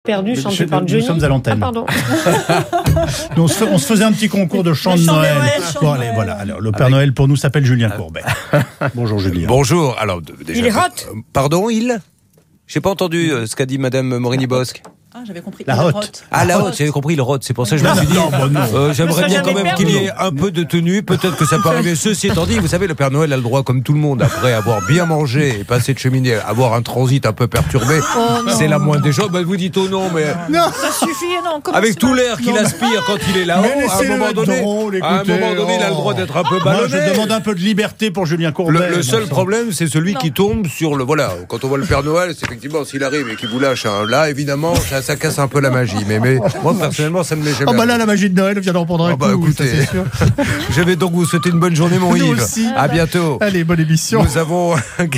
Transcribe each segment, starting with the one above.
Perdu, chanté par Johnny. Nous sommes à l'antenne. Ah, pardon. On se faisait un petit concours de chant de Noël. Bon, allez, voilà. Alors, le Père Noël pour nous s'appelle Julien Courbet. Bonjour Julien. Bonjour. Alors, déjà, Il est hot. Pardon, j'ai pas entendu ce qu'a dit Madame Morini-Bosque. Ah, j'avais compris. La hotte. Ah, la hotte, j'avais compris, le rote. C'est pour ça que je me suis dit. J'aimerais bien quand même qu'il y ait un peu de tenue. Peut-être que ça peut arriver. Ceci étant dit, vous savez, le Père Noël a le droit, comme tout le monde, après avoir bien mangé et passé de cheminée, avoir un transit un peu perturbé. C'est la moindre des choses. Ben, vous dites non, mais. Non, ça suffit, non. Avec tout l'air qu'il aspire quand il est là-haut, à un moment donné, il a le droit d'être un peu ballonné. Moi, je demande un peu de liberté pour Julien Courbet. Le seul problème, c'est celui qui tombe sur le. Voilà, quand on voit le Père Noël, c'est effectivement, s'il arrive et qu'il vous lâche là, évidemment, ça casse un peu la magie. Mais moi, personnellement, ça ne m'est jamais. Ah, bah là, la magie de Noël vient d'en prendre un coup. Écoutez, ça, c'est sûr. Je vais donc vous souhaiter une bonne journée, mon Nous Yves. aussi. À bientôt. Allez, bonne émission. Nous avons.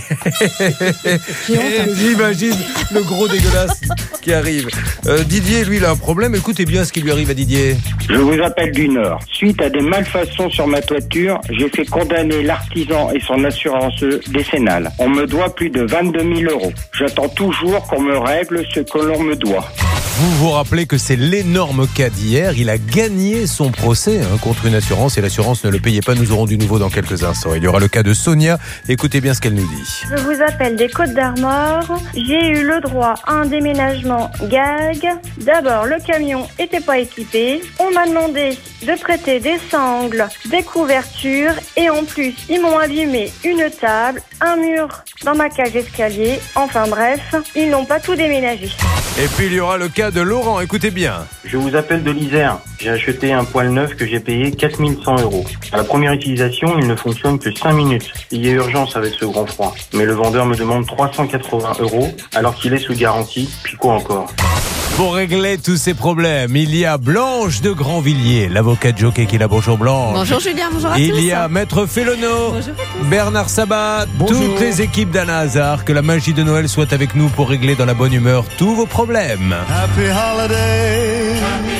J'imagine le gros dégueulasse qui arrive. Didier, lui, il a un problème. Écoutez bien ce qui lui arrive à Didier. Je vous appelle du Nord. Suite à des malfaçons sur ma toiture, j'ai fait condamner l'artisan et son assurance décennale. On me doit plus de 22 000 €. J'attends toujours qu'on me règle ce que l'on me doit. Vous vous rappelez que c'est l'énorme cas d'hier. Il a gagné son procès contre une assurance et l'assurance ne le payait pas. Nous aurons du nouveau dans quelques instants. Il y aura le cas de Sonia. Écoutez bien ce qu'elle nous dit. Je vous appelle des Côtes-d'Armor. J'ai eu le droit à un déménagement gag. D'abord, le camion était pas équipé. On m'a demandé de prêter des sangles, des couvertures et en plus, ils m'ont allumé une table, un mur dans ma cage d'escalier. Enfin bref, ils n'ont pas tout déménagé. Et puis il y aura le cas de Laurent. Écoutez bien. Je vous appelle de l'Isère. J'ai acheté un poêle neuf que j'ai payé 4 100 €. À la première utilisation, il ne fonctionne que 5 minutes. Il y a urgence avec ce grand froid. Mais le vendeur me demande 380 € alors qu'il est sous garantie. Puis quoi encore ? Pour régler tous ces problèmes, il y a Blanche de Grandvilliers, l'avocat de jockey qui est là. Bonjour Blanche. Bonjour Julien, bonjour à tous. Il y a Maître Félono, Bernard Sabat, toutes les équipes d'Anna Hazard. Que la magie de Noël soit avec nous pour régler dans la bonne humeur tous vos problèmes. Happy holiday.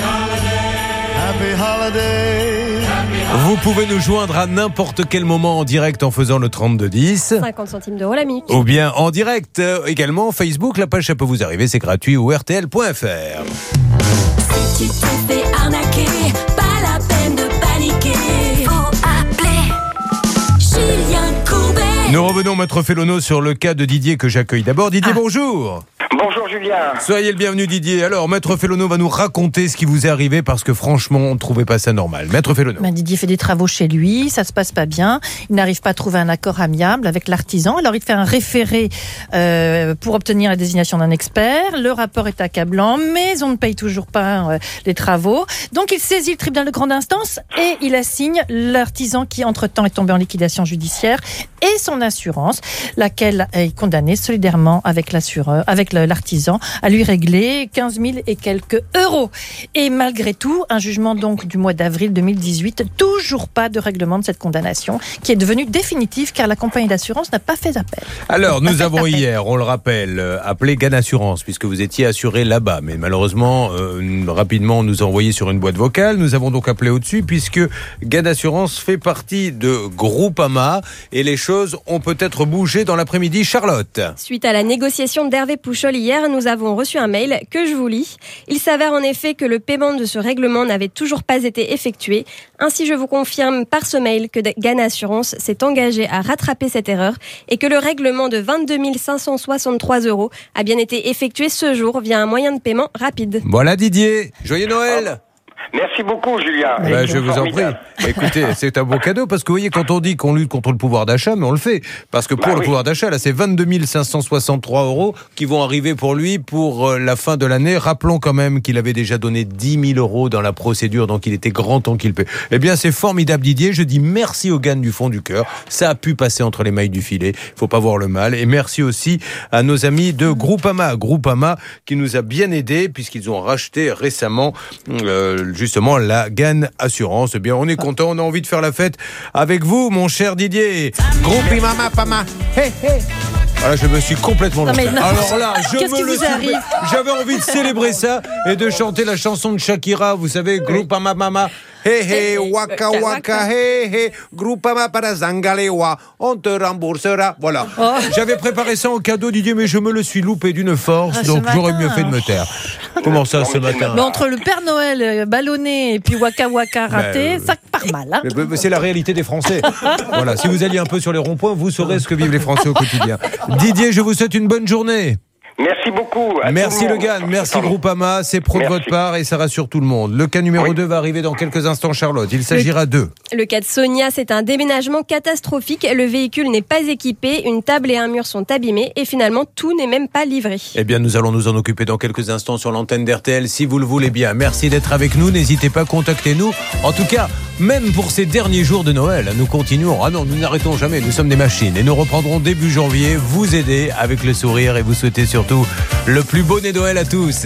Happy holiday. Vous pouvez nous joindre à n'importe quel moment en direct en faisant le 3210. 50 centimes d'euros la minute. Ou bien en direct également Facebook. La page, ça peut vous arriver, c'est gratuit, ou rtl.fr. Si tu te fais arnaquer, pas la peine de paniquer. Faut appeler Julien Courbet. Nous revenons, Maître Félono, sur le cas de Didier que j'accueille d'abord. Didier, bonjour. Bonjour Julien. Soyez le bienvenu Didier. Alors, Maître Félono va nous raconter ce qui vous est arrivé parce que franchement, on ne trouvait pas ça normal. Maître Félono. Didier fait des travaux chez lui, ça se passe pas bien. Il n'arrive pas à trouver un accord amiable avec l'artisan. Alors, il fait un référé pour obtenir la désignation d'un expert. Le rapport est accablant, mais on ne paye toujours pas les travaux. Donc, il saisit le tribunal de grande instance et il assigne l'artisan qui, entre-temps, est tombé en liquidation judiciaire et son assurance, laquelle est condamnée solidairement avec l'assureur, avec l'artisan, à lui régler 15 000 et quelques euros. Et malgré tout, un jugement donc du mois d'avril 2018, toujours pas de règlement de cette condamnation, qui est devenue définitive car la compagnie d'assurance n'a pas fait appel. Alors, nous avons hier, on le rappelle, appelé Gann Assurance, puisque vous étiez assuré là-bas. Mais malheureusement, rapidement, on nous a envoyé sur une boîte vocale. Nous avons donc appelé au-dessus, puisque Gann Assurance fait partie de Groupama, et les choses ont peut-être bougé dans l'après-midi. Charlotte. Suite à la négociation d'Hervé Pouchol hier, nous avons reçu un mail que je vous lis. Il s'avère en effet que le paiement de ce règlement n'avait toujours pas été effectué. Ainsi, je vous confirme par ce mail que Gann Assurance s'est engagé à rattraper cette erreur et que le règlement de 22 563 € a bien été effectué ce jour via un moyen de paiement rapide. Voilà Didier. Joyeux Noël. Merci beaucoup Julien. Je vous en prie. Écoutez, c'est un beau cadeau parce que vous voyez, quand on dit qu'on lutte contre le pouvoir d'achat, mais on le fait. Parce que pour le pouvoir d'achat, là, c'est 22 563 € qui vont arriver pour lui pour la fin de l'année. Rappelons quand même qu'il avait déjà donné 10 000 € dans la procédure, donc il était grand temps qu'il paie. Eh bien, c'est formidable Didier. Je dis merci aux Gann du fond du cœur. Ça a pu passer entre les mailles du filet. Il faut pas voir le mal. Et merci aussi à nos amis de Groupama. Groupama qui nous a bien aidés puisqu'ils ont racheté récemment justement la Gann Assurance. Eh bien, on est content, on a envie de faire la fête avec vous, mon cher Didier. Groupama, pama. Hey, hey. Voilà, je me suis complètement Non, mais loupé. non. Alors là, Qu'est-ce qui vous arrive ? J'avais envie de célébrer ça et de chanter la chanson de Shakira, vous savez, Grupama Mama. Hey, hey, waka waka, hey, hey, Grupama para Zangalewa, on te remboursera. Voilà. J'avais préparé ça en cadeau, Didier, mais je me le suis loupé d'une force, donc j'aurais mieux fait de me taire. Comment ça, ce matin ? Mais entre le Père Noël ballonné et puis Waka Waka raté, ça part mal. Hein. C'est la réalité des Français. Voilà, si vous alliez un peu sur les ronds-points, vous saurez ce que vivent les Français au quotidien. Didier, je vous souhaite une bonne journée. Merci beaucoup. Merci Le Guen, merci Groupama, c'est pro de votre part et ça rassure tout le monde. Le cas numéro 2 va arriver dans quelques instants, Charlotte. Il s'agira d'eux. Le cas de Sonia, c'est un déménagement catastrophique. Le véhicule n'est pas équipé, une table et un mur sont abîmés et finalement tout n'est même pas livré. Eh bien, nous allons nous en occuper dans quelques instants sur l'antenne d'RTL si vous le voulez bien. Merci d'être avec nous, n'hésitez pas, contactez-nous. En tout cas, même pour ces derniers jours de Noël, nous continuons. Ah non, nous n'arrêtons jamais, nous sommes des machines et nous reprendrons début janvier, vous aider avec le sourire et vous souhaiter surtout le plus beau Noël à tous.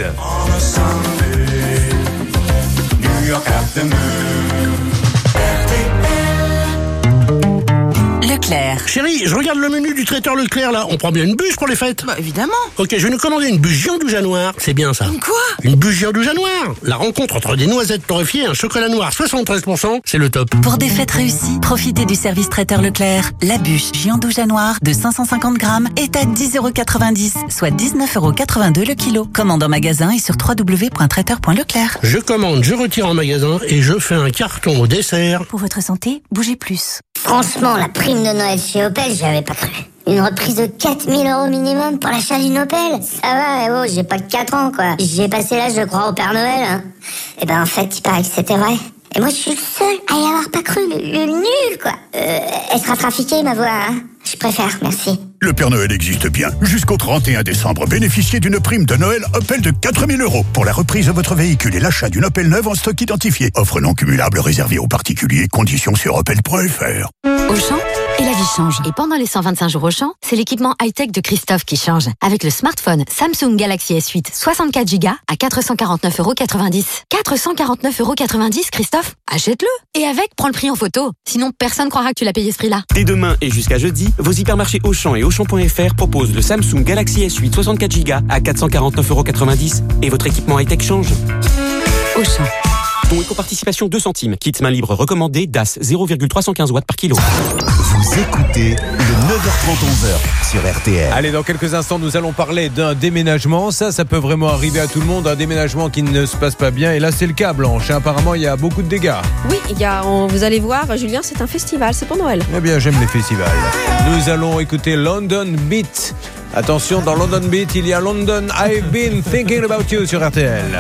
Leclerc. Chérie, je regarde le menu du traiteur Leclerc là. On prend bien une bûche pour les fêtes? Bah évidemment. Ok, je vais nous commander une bûche Giandouja noire. C'est bien ça. Quoi? Une bûche Giandouja noire. La rencontre entre des noisettes torréfiées et un chocolat noir 73%, c'est le top. Pour des fêtes réussies, profitez du service traiteur Leclerc. La bûche Giandouja noire de 550 grammes est à 10,90 €, soit 19,82 € le kilo. Commande en magasin et sur www.traiteur.leclerc. Je commande, je retire en magasin et je fais un carton au dessert. Pour votre santé, bougez plus. Franchement, la prime de Noël chez Opel, j'y avais pas cru. Une reprise de 4 000 € minimum pour l'achat d'une Opel? Ça va, j'ai pas que 4 ans, quoi. J'ai passé l'âge de croire au Père Noël, hein. Et ben, en fait, il paraît que c'était vrai. Et moi, je suis le seul à y avoir pas cru, le nul, quoi. Elle sera trafiquée, ma voix, hein. Je préfère, merci. Le Père Noël existe bien. Jusqu'au 31 décembre, bénéficiez d'une prime de Noël Opel de 4 000 € pour la reprise de votre véhicule et l'achat d'une Opel neuve en stock identifié. Offre non cumulable réservée aux particuliers. Conditions sur opel.fr. Auchan, et la vie change. Et pendant les 125 jours Auchan, c'est l'équipement high-tech de Christophe qui change. Avec le smartphone Samsung Galaxy S8 64 Go à 449,90 €. 449,90 €, Christophe? Achète-le. Et avec, prends le prix en photo. Sinon, personne croira que tu l'as payé ce prix-là. Dès demain et jusqu'à jeudi, vos hypermarchés Auchan et Auchan.fr proposent le Samsung Galaxy S8 64 Go à 449,90 € et votre équipement high-tech change. Auchan. Don éco-participation 2 centimes. Kit main libre recommandé DAS 0,315 watts par kilo. Vous écoutez le 9h30-11h sur RTL. Allez, dans quelques instants, nous allons parler d'un déménagement. Ça peut vraiment arriver à tout le monde. Un déménagement qui ne se passe pas bien. Et là, c'est le cas, Blanche. Apparemment, il y a beaucoup de dégâts. Oui, vous allez voir, Julien, c'est un festival, c'est pour Noël. Eh bien, j'aime les festivals. Nous allons écouter London Beat. Attention, dans London Beat, il y a London I've Been Thinking About You sur RTL.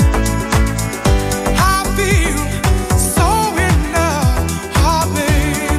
I feel so in love, oh baby.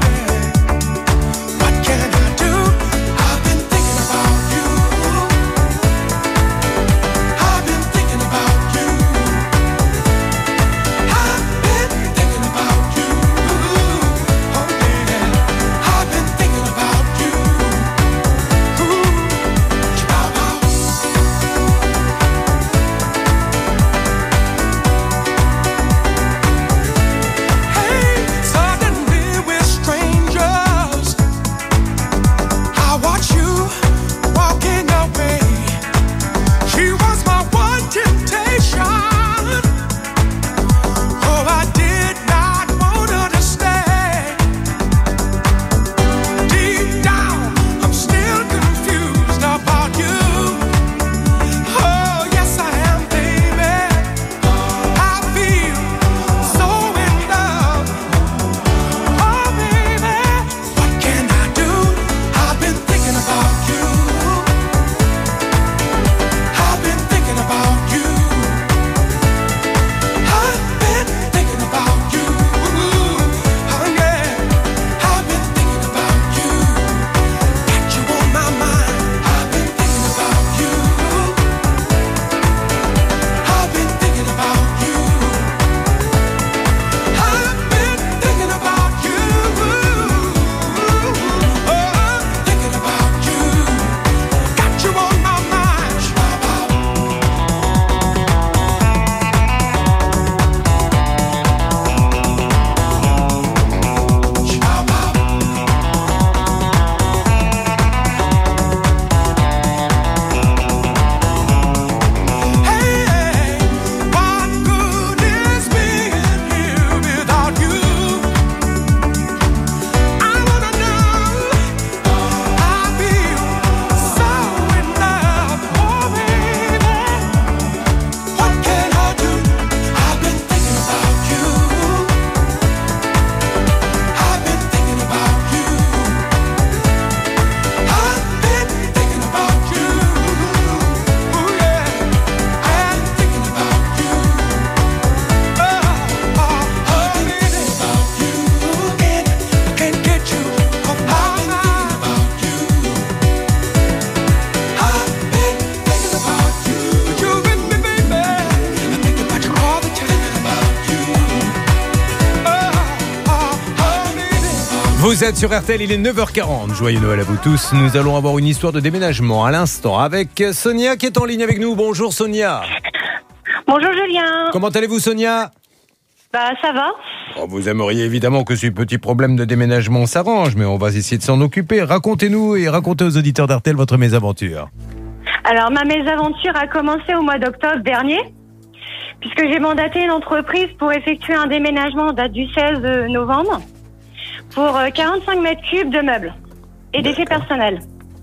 Vous êtes sur RTL, il est 9h40. Joyeux Noël à vous tous. Nous allons avoir une histoire de déménagement à l'instant avec Sonia qui est en ligne avec nous. Bonjour Sonia. Bonjour Julien. Comment allez-vous Sonia ? Bah ça va. Vous aimeriez évidemment que ce petit problème de déménagement s'arrange, mais on va essayer de s'en occuper. Racontez-nous et racontez aux auditeurs d'RTL votre mésaventure. Alors ma mésaventure a commencé au mois d'octobre dernier, puisque j'ai mandaté une entreprise pour effectuer un déménagement en date du 16 novembre pour 45 mètres cubes de meubles et d'effets personnels.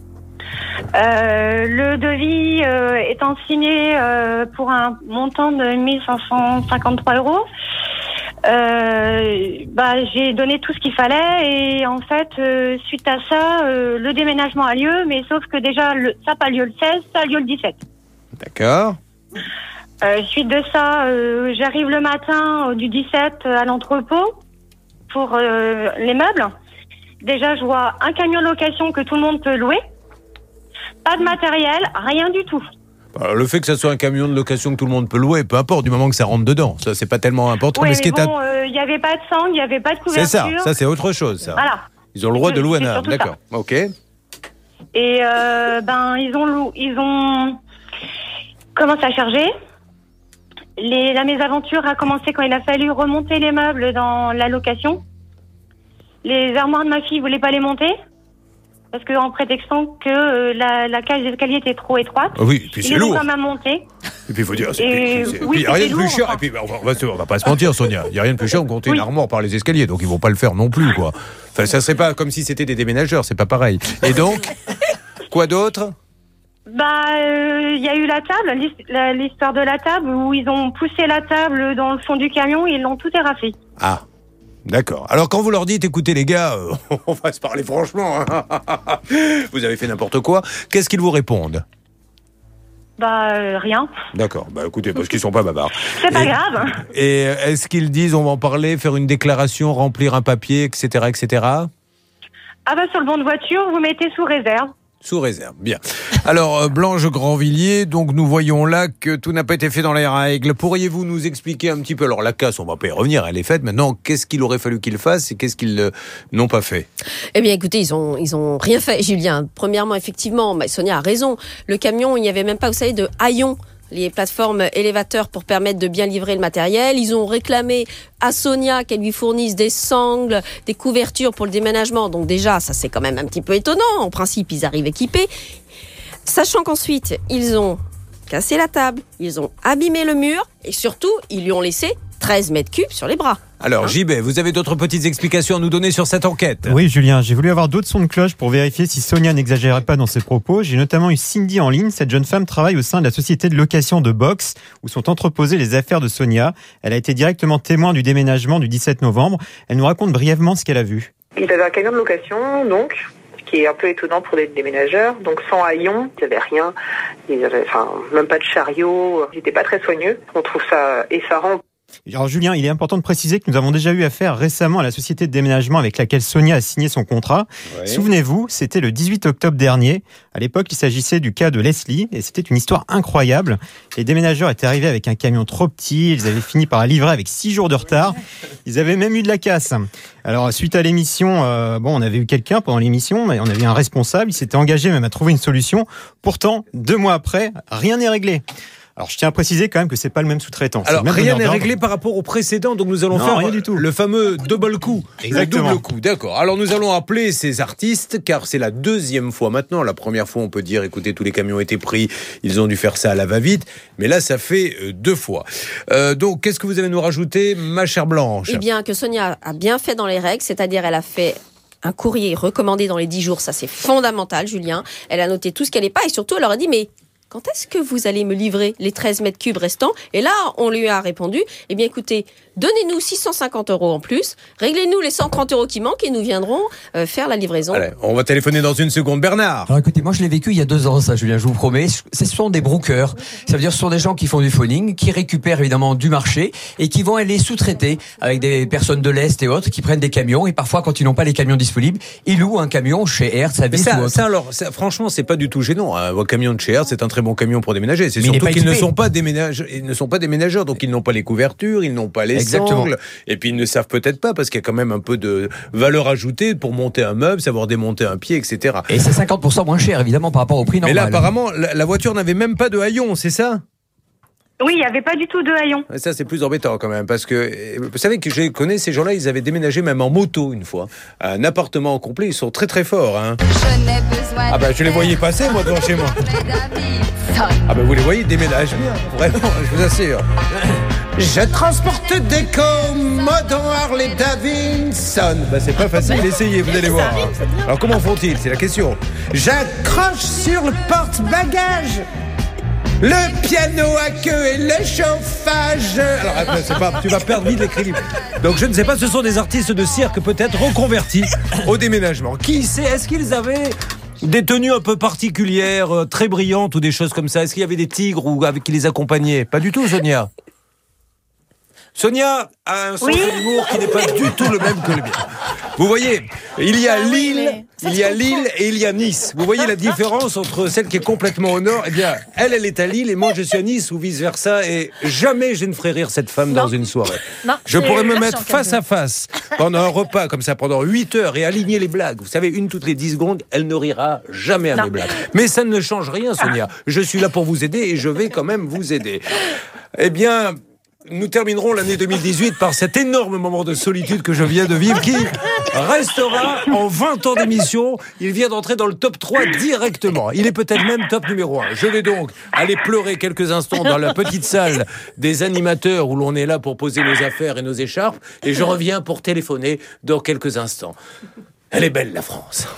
Le devis étant signé pour un montant de 1553 €, j'ai donné tout ce qu'il fallait et en fait, suite à ça, le déménagement a lieu, mais sauf que déjà, ça n'a pas lieu le 16, ça a lieu le 17. D'accord. Suite de ça, j'arrive le matin du 17 à l'entrepôt pour les meubles. Déjà, je vois un camion location que tout le monde peut louer. Pas de matériel, rien du tout. Le fait que ça soit un camion de location que tout le monde peut louer, peu importe, du moment que ça rentre dedans. Ça, c'est pas tellement important. Oui, mais il n'y avait pas de sang, il n'y avait pas de couverture. C'est ça c'est autre chose, ça. Voilà. Ils ont le droit de louer un arbre, d'accord. Ça. Ok. Et ils ont commencé à charger. La mésaventure a commencé quand il a fallu remonter les meubles dans la location. Les armoires de ma fille ne voulaient pas les monter. Parce qu'en prétextant que la cage d'escalier était trop étroite. Oui, et puis c'est lourd. Ils ont quand même monté. Et puis il faut dire, oui, il n'y a rien de plus cher. Et puis on va pas se mentir, Sonia. Il n'y a rien de plus cher que compter une armoire par les escaliers. Donc ils vont pas le faire non plus, quoi. Enfin, ça serait pas comme si c'était des déménageurs, c'est pas pareil. Et donc, quoi d'autre ? Il y a eu la table, l'histoire de la table où ils ont poussé la table dans le fond du camion et ils l'ont tout terrassé. Ah. D'accord. Alors quand vous leur dites, écoutez les gars, on va se parler franchement, hein. Vous avez fait n'importe quoi, qu'est-ce qu'ils vous répondent ? Rien. D'accord, écoutez, parce qu'ils sont pas bavards. C'est pas grave. Et est-ce qu'ils disent, on va en parler, faire une déclaration, remplir un papier, etc., etc. Sur le bon de voiture, vous mettez sous réserve. Sous réserve, bien. Alors, Blanche Grandvilliers, donc nous voyons là que tout n'a pas été fait dans les règles. Pourriez-vous nous expliquer un petit peu, alors la casse, on va pas y revenir, elle est faite, maintenant, qu'est-ce qu'il aurait fallu qu'ils fassent et qu'est-ce qu'ils n'ont pas fait ? Eh bien, écoutez, ils ont rien fait, Julien. Premièrement, effectivement, Sonia a raison. Le camion, il n'y avait même pas, vous savez, de haillons. Les plateformes élévateurs pour permettre de bien livrer le matériel. Ils ont réclamé à Sonia qu'elle lui fournisse des sangles, des couvertures pour le déménagement. Donc déjà, ça c'est quand même un petit peu étonnant. En principe, ils arrivent équipés. Sachant qu'ensuite, ils ont cassé la table, ils ont abîmé le mur et surtout, ils lui ont laissé 13 mètres cubes sur les bras. Alors JB, vous avez d'autres petites explications à nous donner sur cette enquête ? Oui Julien, j'ai voulu avoir d'autres sons de cloche pour vérifier si Sonia n'exagérait pas dans ses propos. J'ai notamment eu Cindy en ligne. Cette jeune femme travaille au sein de la société de location de Box où sont entreposées les affaires de Sonia. Elle a été directement témoin du déménagement du 17 novembre. Elle nous raconte brièvement ce qu'elle a vu. Il avait un camion de location donc, qui est un peu étonnant pour des déménageurs, donc sans haillons, il n'y avait rien, il n'y avait même pas de chariot, ils n'étaient pas très soigneux. On trouve ça effarant. Alors Julien, il est important de préciser que nous avons déjà eu affaire récemment à la société de déménagement avec laquelle Sonia a signé son contrat. Ouais. Souvenez-vous, c'était le 18 octobre dernier. À l'époque, il s'agissait du cas de Leslie et c'était une histoire incroyable. Les déménageurs étaient arrivés avec un camion trop petit, ils avaient fini par la livrer avec 6 jours de retard. Ils avaient même eu de la casse. Alors suite à l'émission, on avait eu quelqu'un pendant l'émission, on avait un responsable, il s'était engagé même à trouver une solution. Pourtant, 2 mois après, rien n'est réglé. Alors, je tiens à préciser quand même que c'est pas le même sous-traitant. Alors, rien n'est réglé par rapport au précédent, donc nous allons faire rien du tout. Le fameux double coup. Exactement. Le double coup, d'accord. Alors, nous allons appeler ces artistes, car c'est la 2e fois maintenant. La première fois, on peut dire, écoutez, tous les camions étaient pris, ils ont dû faire ça à la va-vite. Mais là, ça fait 2 fois. Donc, qu'est-ce que vous allez nous rajouter, ma chère Blanche ? Eh bien, que Sonia a bien fait dans les règles, c'est-à-dire elle a fait un courrier recommandé dans les 10 jours, ça c'est fondamental, Julien. Elle a noté tout ce qui n'allait pas et surtout, elle leur a dit, mais quand est-ce que vous allez me livrer les 13 mètres cubes restants ? Et là, on lui a répondu, eh bien écoutez, donnez-nous 650 € en plus, réglez-nous les 130 € qui manquent et nous viendrons faire la livraison. Allez, on va téléphoner dans une seconde. Bernard. Alors écoutez, moi je l'ai vécu il y a 2 ans, ça Julien, je vous promets. Ce sont des brokers. Ça veut dire ce sont des gens qui font du phoning, qui récupèrent évidemment du marché et qui vont aller sous-traiter avec des personnes de l'Est et autres qui prennent des camions et parfois quand ils n'ont pas les camions disponibles, ils louent un camion chez Hertz, Avis ou autre. Ça, franchement, c'est pas du tout gênant. Un camion de chez Hertz, c'est un très bon camion pour déménager. C'est surtout qu'ils ne sont pas déménageurs, donc ils n'ont pas les couvertures, ils n'ont pas les Exactement. angles. Et puis ils ne savent peut-être pas parce qu'il y a quand même un peu de valeur ajoutée pour monter un meuble, savoir démonter un pied, etc. Et c'est 50% moins cher, évidemment, par rapport au prix normal. Mais là, apparemment, la voiture n'avait même pas de haillons, c'est ça ? Oui, il n'y avait pas du tout de haillons. Ça, c'est plus embêtant quand même, parce que vous savez que je connais ces gens-là, ils avaient déménagé même en moto une fois. Un appartement complet, ils sont très très forts. Hein. Ah bah je les voyais passer moi devant chez moi. Ah bah vous les voyez, ils déménagent bien, vraiment, je vous assure. Je transporte des Commodore Harley Davidson. Bah c'est pas facile, essayez, vous allez voir. Alors comment font-ils, c'est la question. J'accroche sur le porte-bagages le piano à queue et le chauffage. Alors, c'est pas, tu vas perdre vite l'équilibre. Donc, je ne sais pas, ce sont des artistes de cirque peut-être reconvertis au déménagement. Qui sait, est-ce qu'ils avaient des tenues un peu particulières, très brillantes ou des choses comme ça ? Est-ce qu'il y avait des tigres ou avec qui les accompagnaient ? Pas du tout, Sonia. Sonia a un sens de l'humour qui n'est pas du tout le même que le mien. Vous voyez, il y a Lille et il y a Nice. Vous voyez la différence entre celle qui est complètement au nord. Eh bien, elle est à Lille et moi je suis à Nice ou vice versa. Et jamais je ne ferai rire cette femme dans une soirée. Non, je pourrais me mettre face à face pendant un repas comme ça pendant 8 heures et aligner les blagues. Vous savez, une toutes les 10 secondes, elle ne rira jamais à mes blagues. Mais ça ne change rien, Sonia. Je suis là pour vous aider et je vais quand même vous aider. Eh bien, nous terminerons l'année 2018 par cet énorme moment de solitude que je viens de vivre qui restera en 20 ans d'émission. Il vient d'entrer dans le top 3 directement. Il est peut-être même top numéro 1. Je vais donc aller pleurer quelques instants dans la petite salle des animateurs où l'on est là pour poser nos affaires et nos écharpes. Et je reviens pour téléphoner dans quelques instants. Elle est belle, la France.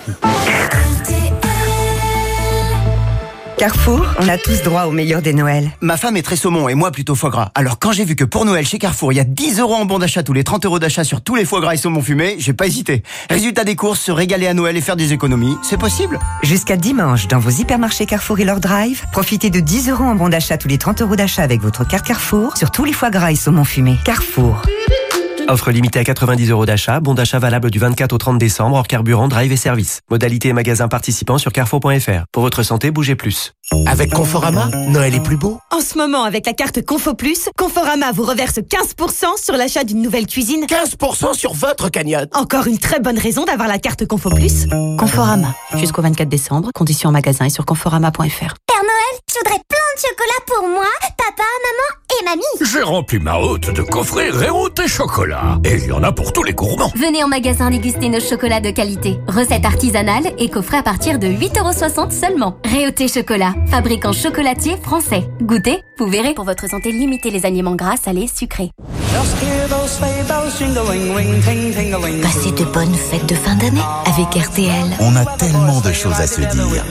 Carrefour, on a tous droit au meilleur des Noëls. Ma femme est très saumon et moi plutôt foie gras. Alors quand j'ai vu que pour Noël chez Carrefour, il y a 10 € en bon d'achat tous les 30 € d'achat sur tous les foie gras et saumon fumé, j'ai pas hésité. Résultat des courses, se régaler à Noël et faire des économies, c'est possible. Jusqu'à dimanche, dans vos hypermarchés Carrefour et leur drive, profitez de 10 € en bon d'achat tous les 30 € d'achat avec votre carte Carrefour sur tous les foie gras et saumon fumé. Carrefour. Offre limitée à 90 € d'achat, bon d'achat valable du 24 au 30 décembre, hors carburant, drive et service. Modalité et magasin participants sur carrefour.fr. Pour votre santé, bougez plus. Avec Conforama, Noël est plus beau. En ce moment, avec la carte Confo Plus, Conforama vous reverse 15% sur l'achat d'une nouvelle cuisine. 15% sur votre cagnotte. Encore une très bonne raison d'avoir la carte Confo Plus. Conforama, jusqu'au 24 décembre, conditions en magasin et sur conforama.fr. Père Noël, je voudrais plein de chocolat pour moi, papa, maman et mamie. J'ai rempli ma hotte de coffrets Réauté chocolat. Et il y en a pour tous les gourmands. Venez en magasin déguster nos chocolats de qualité. Recettes artisanales et coffrets à partir de 8,60 € seulement. Réauté chocolat, fabricant chocolatier français. Goûtez, vous verrez. Pour votre santé, limitez les aliments gras, salés, sucrés. Passez de bonnes fêtes de fin d'année avec RTL. On a tellement de choses à se dire.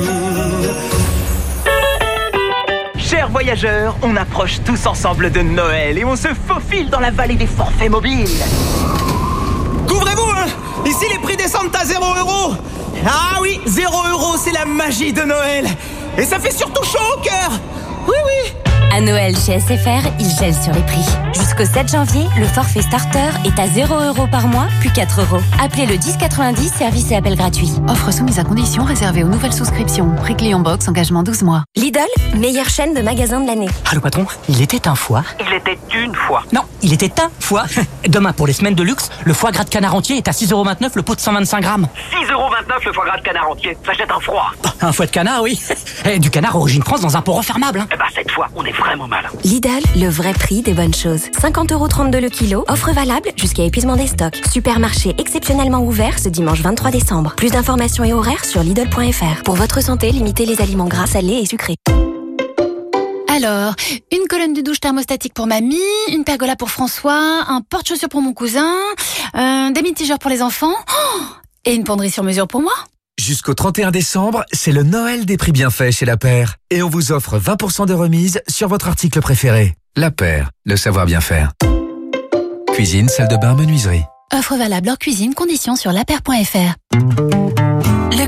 Chers voyageurs, on approche tous ensemble de Noël et on se faufile dans la vallée des forfaits mobiles. Couvrez-vous, hein! Ici, les prix descendent à 0 €. Ah oui, 0 €, c'est la magie de Noël. Et ça fait surtout chaud au cœur. Oui, oui. À Noël chez SFR, ils gèlent sur les prix. Jusqu'au 7 janvier, le forfait starter est à 0 € par mois, puis 4 €. Appelez le 1090, service et appel gratuit. Offre soumise à condition réservée aux nouvelles souscriptions. Prix client box, engagement 12 mois. Lidl, meilleure chaîne de magasins de l'année. Allô patron, il était un foie. Il était une fois. Non, il était un foie. Demain, pour les semaines de luxe, le foie gras de canard entier est à 6,29 € le pot de 125 grammes. 6,29 € le foie gras de canard entier. Ça jette un froid. Un foie de canard, oui. Et du canard origine France dans un pot refermable. Eh ben, cette fois, on est vraiment malin. Lidl, le vrai prix des bonnes choses. 50,32 € le kilo. Offre valable jusqu'à épuisement des stocks. Supermarché exceptionnellement ouvert ce dimanche 23 décembre. Plus d'informations et horaires sur Lidl.fr. Pour votre santé, limitez les aliments gras, salés et sucrés. Alors, une colonne de douche thermostatique pour mamie, une pergola pour François, un porte-chaussures pour mon cousin, des mitigeurs pour les enfants, et une penderie sur mesure pour moi. Jusqu'au 31 décembre, c'est le Noël des prix bien faits chez La Paire. Et on vous offre 20% de remise sur votre article préféré. La Paire, le savoir bien faire. Cuisine, salle de bain, menuiserie. Offre valable hors cuisine, conditions sur lapaire.fr. Leclerc.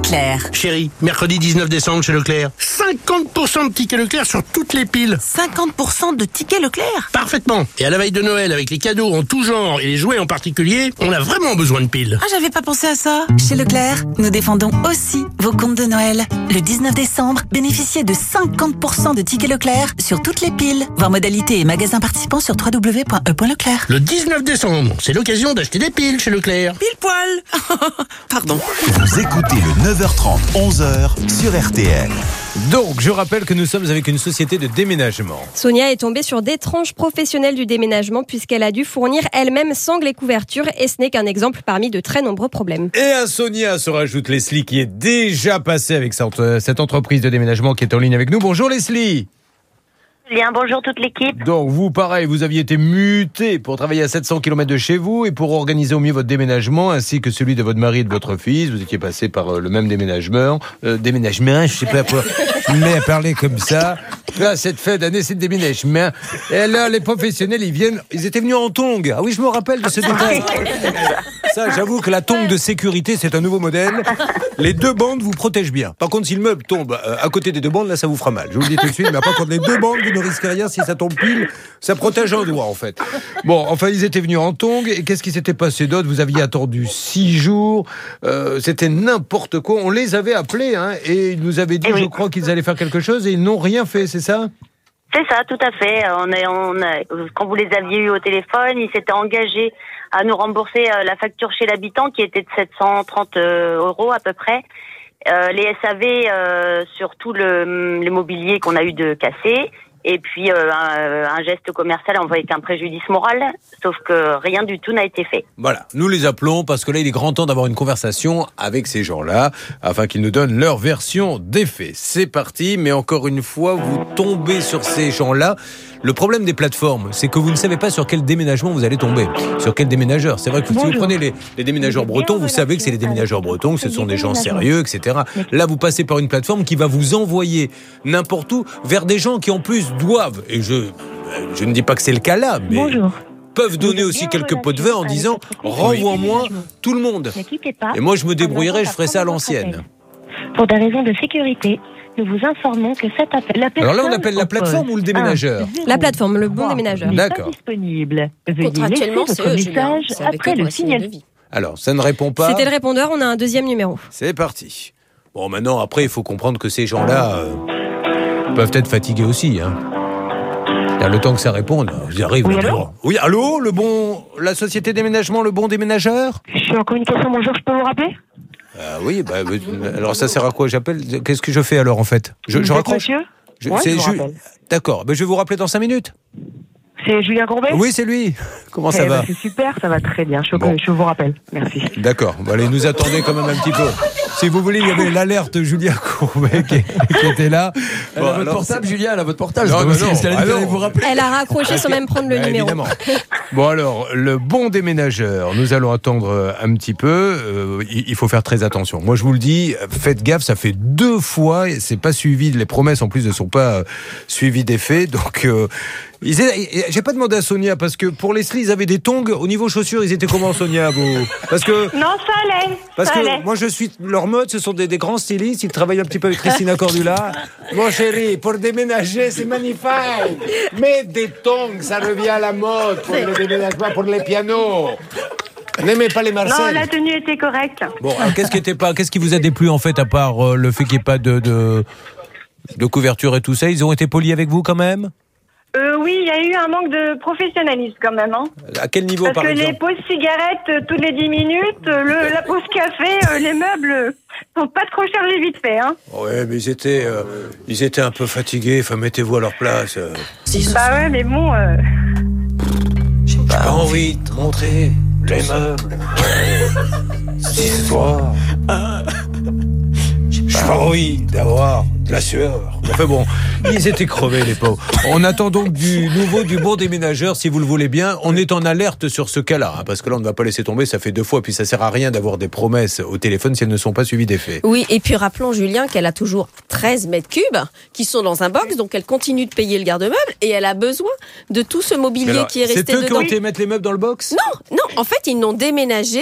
Leclerc. Chérie, mercredi 19 décembre chez Leclerc. 50% de tickets Leclerc sur toutes les piles. 50% de tickets Leclerc? Parfaitement. Et à la veille de Noël, avec les cadeaux en tout genre et les jouets en particulier, on a vraiment besoin de piles. Ah, j'avais pas pensé à ça. Chez Leclerc, nous défendons aussi vos comptes de Noël. Le 19 décembre, bénéficiez de 50% de tickets Leclerc sur toutes les piles. Voir modalités et magasins participants sur www.e.leclerc. Le 19 décembre, c'est l'occasion d'acheter des piles chez Leclerc. Pile poil. Pardon. Vous écoutez le 9h30, 11h sur RTL. Donc, je rappelle que nous sommes avec une société de déménagement. Sonia est tombée sur d'étranges professionnels du déménagement puisqu'elle a dû fournir elle-même sangles et couvertures et ce n'est qu'un exemple parmi de très nombreux problèmes. Et à Sonia se rajoute Leslie qui est déjà passée avec cette entreprise de déménagement qui est en ligne avec nous. Bonjour Leslie. Bien, bonjour toute l'équipe. Donc vous, pareil, vous aviez été muté pour travailler à 700 km de chez vous et pour organiser au mieux votre déménagement ainsi que celui de votre mari et de votre fils. Vous étiez passé par le même déménagement, je sais pas pourquoi je me mets à parler comme ça. Là, cette fin d'année, c'est le déménagement. Et là, les professionnels, ils étaient venus en tongs. Ah oui, je me rappelle de ce détail. Ça, j'avoue que la tongue de sécurité, c'est un nouveau modèle. Les deux bandes vous protègent bien. Par contre, si le meuble tombe à côté des deux bandes, là, ça vous fera mal. Je vous le dis tout de suite, mais par contre, les deux bandes, vous ne risquez rien. Si ça tombe pile, ça protège un doigt, en fait. Bon, enfin, ils étaient venus en tongs. Et qu'est-ce qui s'était passé d'autre? Vous aviez attendu 6 jours. C'était n'importe quoi. On les avait appelés, hein, et ils nous avaient dit, je crois qu'ils allaient faire quelque chose, et ils n'ont rien fait, c'est ça? C'est ça, tout à fait. Quand vous les aviez eus au téléphone, ils s'étaient engagés à nous rembourser la facture chez l'habitant qui était de 730 € à peu près. Les SAV sur tout le mobilier qu'on a eu de cassé. Et puis un geste commercial avec un préjudice moral, sauf que rien du tout n'a été fait. Voilà, nous les appelons parce que là il est grand temps d'avoir une conversation avec ces gens-là afin qu'ils nous donnent leur version des faits. C'est parti, mais encore une fois, vous tombez sur ces gens-là. Le problème des plateformes, c'est que vous ne savez pas sur quel déménagement vous allez tomber, sur quel déménageur. C'est vrai que si vous prenez les déménageurs bretons, vous savez que c'est les déménageurs bretons, que ce sont des gens sérieux, etc. Là, vous passez par une plateforme qui va vous envoyer n'importe où vers des gens qui en plus doivent, et je ne dis pas que c'est le cas là, mais peuvent donner aussi quelques pots de vin en disant « renvoie-moi tout le monde ». Et moi, je me débrouillerai, je ferai ça à l'ancienne. Pour des raisons de sécurité, nous vous informons que cet appel... Alors là, on appelle la plateforme ou le déménageur? La plateforme, le bon déménageur. D'accord. Contractuellement, c'est eux, Julien. C'est avec eux, moi, c'est le devis. Alors, ça ne répond pas. C'était le répondeur, on a un deuxième numéro. C'est parti. Bon, maintenant, après, il faut comprendre que ces gens-là peuvent être fatigués aussi. Hein. Le temps que ça réponde, j'y arrive. Oui, allô ? Oui, allô, la société déménagement, le bon déménageur? Je suis en communication, bonjour, je peux vous rappeler ? Oui, alors ça sert à quoi? J'appelle. Qu'est-ce que je fais alors en fait? Je raccroche. D'accord, je vais vous rappeler dans 5 minutes. C'est Julien Courbet? Oui, c'est lui. Comment ça va? C'est super, ça va très bien. Je vous rappelle. Merci. D'accord. Bon, allez, nous attendez quand même un petit peu. Si vous voulez, il y avait l'alerte Julien Courbet qui était là. Elle a votre portable, Julien, elle a votre portable. Non, vous rappeler. Elle a raccroché sans même prendre le numéro. Évidemment. Bon alors, le bon déménageur, nous allons attendre un petit peu. Il faut faire très attention. Moi, je vous le dis, faites gaffe, ça fait 2 fois. C'est pas suivi. Les promesses, en plus, ne sont pas suivies des faits. Donc, j'ai pas demandé à Sonia parce que pour Leslie, ils avaient des tongs. Au niveau chaussures, ils étaient comment, Sonia, vous? Parce que non, ça allait. Parce que moi, je suis leur mode. Ce sont des grands stylistes. Ils travaillent un petit peu avec Christina Cordula. Mon chéri, pour déménager, c'est magnifique. Mais des tongs, ça revient à la mode pour le déménagement, pour les pianos. N'aimez pas les Marseille. Non, la tenue était correcte. Bon, alors, qu'est-ce qui vous a déplu en fait, à part le fait qu'il n'y ait pas de couverture et tout ça? Ils ont été polis avec vous quand même? Oui, il y a eu un manque de professionnalisme quand même. Hein. À quel niveau, par exemple? Parce que les pauses cigarettes toutes les 10 minutes, la pause café, les meubles sont pas trop chargés vite fait. Hein. Ouais, mais ils étaient un peu fatigués. Enfin, mettez-vous à leur place. Bah ouais, mais bon... J'ai pas envie de montrer les meubles. Ce soir. J'ai pas envie d'avoir de la sueur. Enfin bon, ils étaient crevés, les pauvres. On attend donc du bon déménageur, si vous le voulez bien. On est en alerte sur ce cas-là, hein, parce que là, on ne va pas laisser tomber. Ça fait 2 fois, puis ça sert à rien d'avoir des promesses au téléphone si elles ne sont pas suivies des faits. Oui, et puis rappelons, Julien, qu'elle a toujours 13 mètres cubes qui sont dans un box, donc elle continue de payer le garde-meuble et elle a besoin de tout ce mobilier qui est resté dedans. C'est eux qui ont été mettre les meubles dans le box? Non, en fait, ils n'ont déménagé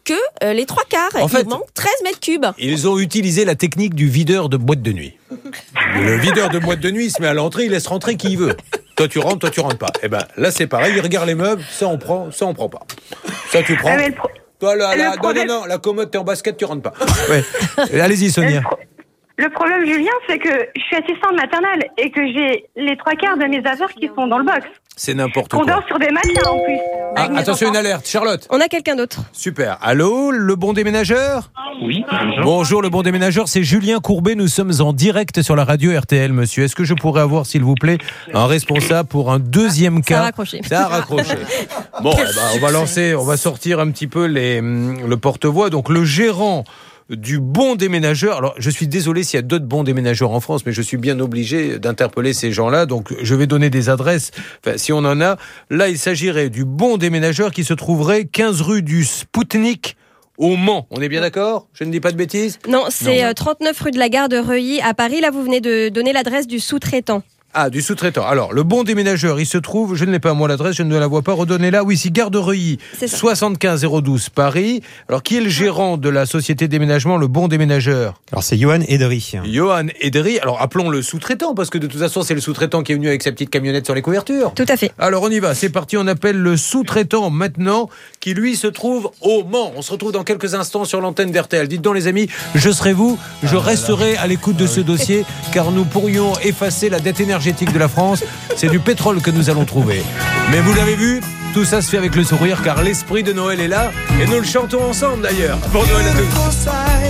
que les 3/4. En fait, il manque 13 mètres cubes. Ils ont utilisé la technique du videur de boîte de nuit. Le videur de boîte de nuit, il se met à l'entrée, il laisse rentrer qui il veut. Toi tu rentres pas. Et ben là c'est pareil, il regarde les meubles, ça on prend pas. Ça tu prends. Toi non, la commode t'es en basket, tu rentres pas. Ouais. Allez-y Sonia. Le problème, Julien, c'est que je suis assistante maternelle et que j'ai les 3/4 de mes affaires qui sont dans le box. C'est n'importe quoi. On dort sur des matelas en plus. Attention, une alerte, Charlotte. On a quelqu'un d'autre. Super. Allô, le bon déménageur ? Oui, bonjour. Bonjour, le bon déménageur, c'est Julien Courbet. Nous sommes en direct sur la radio RTL, monsieur. Est-ce que je pourrais avoir, s'il vous plaît, un responsable pour un deuxième cas ? Ça a raccroché. Bon, on va sortir un petit peu le porte-voix. Donc, le gérant du bon déménageur. Alors, je suis désolé s'il y a d'autres bons déménageurs en France, mais je suis bien obligé d'interpeller ces gens-là. Donc, je vais donner des adresses, si on en a. Là, il s'agirait du bon déménageur qui se trouverait 15 rue du Spoutnik au Mans. On est bien d'accord ? Je ne dis pas de bêtises ? Non, c'est 39 rue de la Gare de Reuilly à Paris. Là, vous venez de donner l'adresse du sous-traitant. Ah, du sous-traitant. Alors, le bon déménageur, il se trouve, je ne l'ai pas moi l'adresse, je ne la vois pas, redonnez-la. Oui, ici, Gare de Reuilly, 75 012 Paris. Alors, qui est le gérant de la société déménagement, le bon déménageur ? Alors, c'est Johan Edery. Johan Edery. Alors, appelons le sous-traitant, parce que de toute façon, c'est le sous-traitant qui est venu avec sa petite camionnette sur les couvertures. Tout à fait. Alors, on y va. C'est parti, on appelle le sous-traitant maintenant, qui lui se trouve au Mans. On se retrouve dans quelques instants sur l'antenne d'RTL. Dites donc, les amis, je serai vous, je resterai à l'écoute de ce dossier, car nous pourrions effacer la dette énergétique de la France. C'est du pétrole que nous allons trouver. Mais vous l'avez vu, tout ça se fait avec le sourire, car l'esprit de Noël est là, et nous le chantons ensemble d'ailleurs. Pour Noël à tous.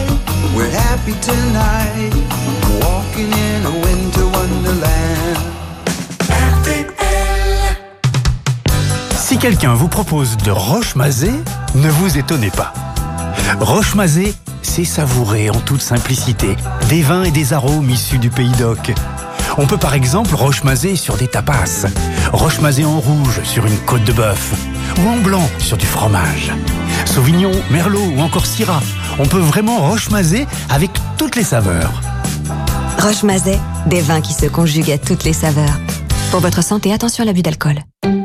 Si quelqu'un vous propose de roche-mazé, ne vous étonnez pas. Roche-mazé, c'est savourer en toute simplicité des vins et des arômes issus du Pays d'Oc. On peut par exemple roche-mazé sur des tapas, roche-mazé en rouge sur une côte de bœuf, ou en blanc sur du fromage. Sauvignon, Merlot ou encore Syrah. On peut vraiment roche-mazé avec toutes les saveurs. Roche-mazet, des vins qui se conjuguent à toutes les saveurs. Pour votre santé, attention à l'abus d'alcool.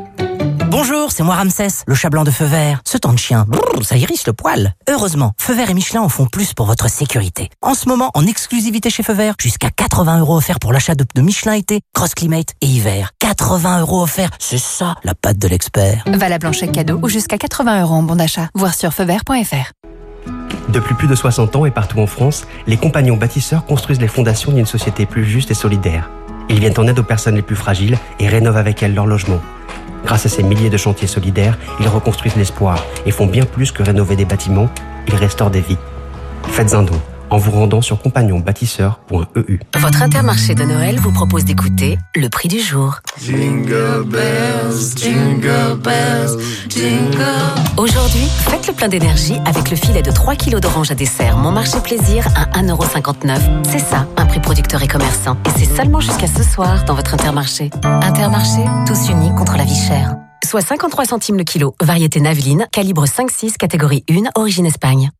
Bonjour, c'est moi Ramsès, le chat blanc de Feu Vert. Ce temps de chien, ça hérisse le poil. Heureusement, Feu Vert et Michelin en font plus pour votre sécurité. En ce moment, en exclusivité chez Feu Vert, jusqu'à 80 € offerts pour l'achat de Michelin été, Cross Climate et hiver. 80 € offerts, c'est ça la patte de l'expert. Valable en chèque cadeau ou jusqu'à 80 € en bon d'achat. Voir sur feuvert.fr. Depuis plus de 60 ans et partout en France, les compagnons bâtisseurs construisent les fondations d'une société plus juste et solidaire. Ils viennent en aide aux personnes les plus fragiles et rénovent avec elles leur logement. Grâce à ces milliers de chantiers solidaires, ils reconstruisent l'espoir et font bien plus que rénover des bâtiments, ils restaurent des vies. Faites un don en vous rendant sur compagnonbâtisseur.eu. Votre Intermarché de Noël vous propose d'écouter le prix du jour. Jingle bells, jingle bells, jingle. Aujourd'hui, faites le plein d'énergie avec le filet de 3 kg d'orange à dessert Mon Marché Plaisir à 1,59 €. C'est ça, un prix producteur et commerçant. Et c'est seulement jusqu'à ce soir dans votre Intermarché. Intermarché, tous unis contre la vie chère. Soit 53 centimes le kilo. Variété Naveline, calibre 5,6, catégorie 1, origine Espagne.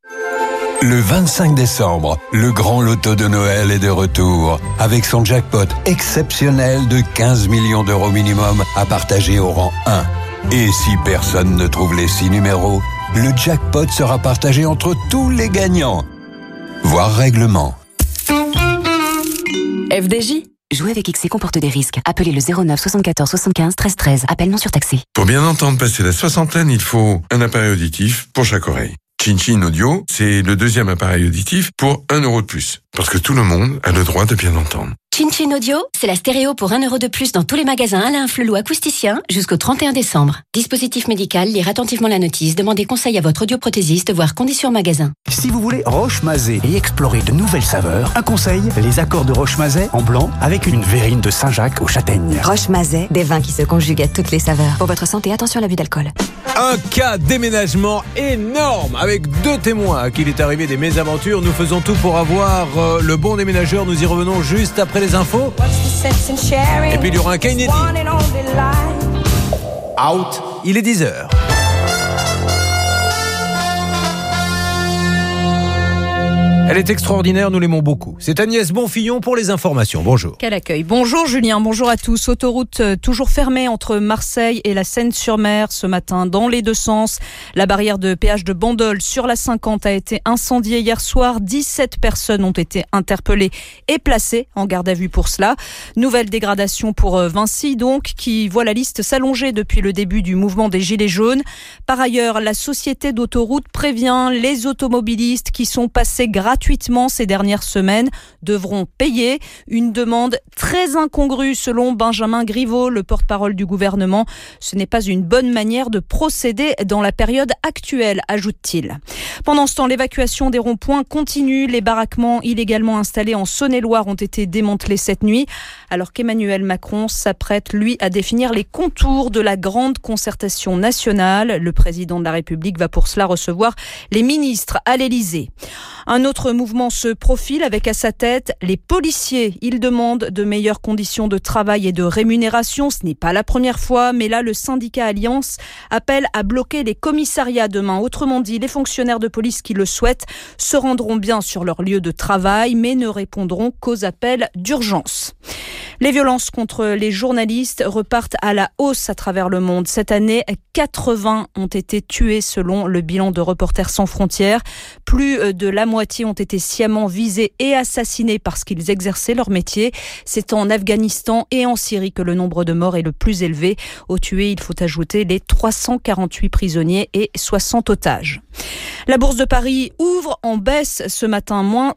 Le 25 décembre, le grand loto de Noël est de retour, avec son jackpot exceptionnel de 15 millions d'euros minimum à partager au rang 1. Et si personne ne trouve les 6 numéros, le jackpot sera partagé entre tous les gagnants. Voir règlement. FDJ. Jouer avec XC comporte des risques. Appelez le 09 74 75 13 13. Appel non surtaxé. Pour bien entendre passer la soixantaine, il faut un appareil auditif pour chaque oreille. Chin Audio, c'est le deuxième appareil auditif pour 1 € de plus. Parce que tout le monde a le droit de bien entendre. Chin Audio, c'est la stéréo pour 1 € de plus dans tous les magasins Alain Flelou acousticien jusqu'au 31 décembre. Dispositif médical, lire attentivement la notice, demandez conseil à votre audioprothésiste, voire conditions magasin. Si vous voulez roche-mazé et explorer de nouvelles saveurs, un conseil, les accords de roche-mazet en blanc avec une verrine de Saint-Jacques aux châtaignes. Roche-mazet, des vins qui se conjuguent à toutes les saveurs. Pour votre santé, attention à l'abus d'alcool. Un cas déménagement énorme avec 2 témoins à qui il est arrivé des mésaventures. Nous faisons tout pour avoir le bon déménageur. Nous y revenons juste après les infos. Et puis il y aura un cas inédit. Out, il est 10h. Elle est extraordinaire, nous l'aimons beaucoup. C'est Agnès Bonfillon pour les informations. Bonjour. Quel accueil. Bonjour Julien, bonjour à tous. Autoroute toujours fermée entre Marseille et la Seine-sur-Mer ce matin dans les deux sens. La barrière de péage de Bandol sur la 50 a été incendiée hier soir. 17 personnes ont été interpellées et placées en garde à vue pour cela. Nouvelle dégradation pour Vinci donc, qui voit la liste s'allonger depuis le début du mouvement des Gilets jaunes. Par ailleurs, la société d'autoroute prévient les automobilistes qui sont passés gratuitement ces dernières semaines devront payer. Une demande très incongrue selon Benjamin Griveaux, le porte-parole du gouvernement. Ce n'est pas une bonne manière de procéder dans la période actuelle, ajoute-t-il. Pendant ce temps, l'évacuation des ronds-points continue. Les baraquements illégalement installés en Saône-et-Loire ont été démantelés cette nuit, alors qu'Emmanuel Macron s'apprête, lui, à définir les contours de la grande concertation nationale. Le président de la République va pour cela recevoir les ministres à l'Élysée. Un autre mouvement se profile avec à sa tête les policiers. Ils demandent de meilleures conditions de travail et de rémunération. Ce n'est pas la première fois, mais là, le syndicat Alliance appelle à bloquer les commissariats demain. Autrement dit, les fonctionnaires de police qui le souhaitent se rendront bien sur leur lieu de travail, mais ne répondront qu'aux appels d'urgence. Les violences contre les journalistes repartent à la hausse à travers le monde. Cette année, 80 ont été tués selon le bilan de Reporters sans frontières. Plus de la moitié ont été sciemment visés et assassinés parce qu'ils exerçaient leur métier. C'est en Afghanistan et en Syrie que le nombre de morts est le plus élevé. Aux tués, il faut ajouter les 348 prisonniers et 60 otages. La bourse de Paris ouvre en baisse ce matin, moins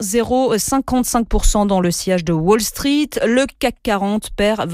0,55% dans le sillage de Wall Street. Le CAC 40 perd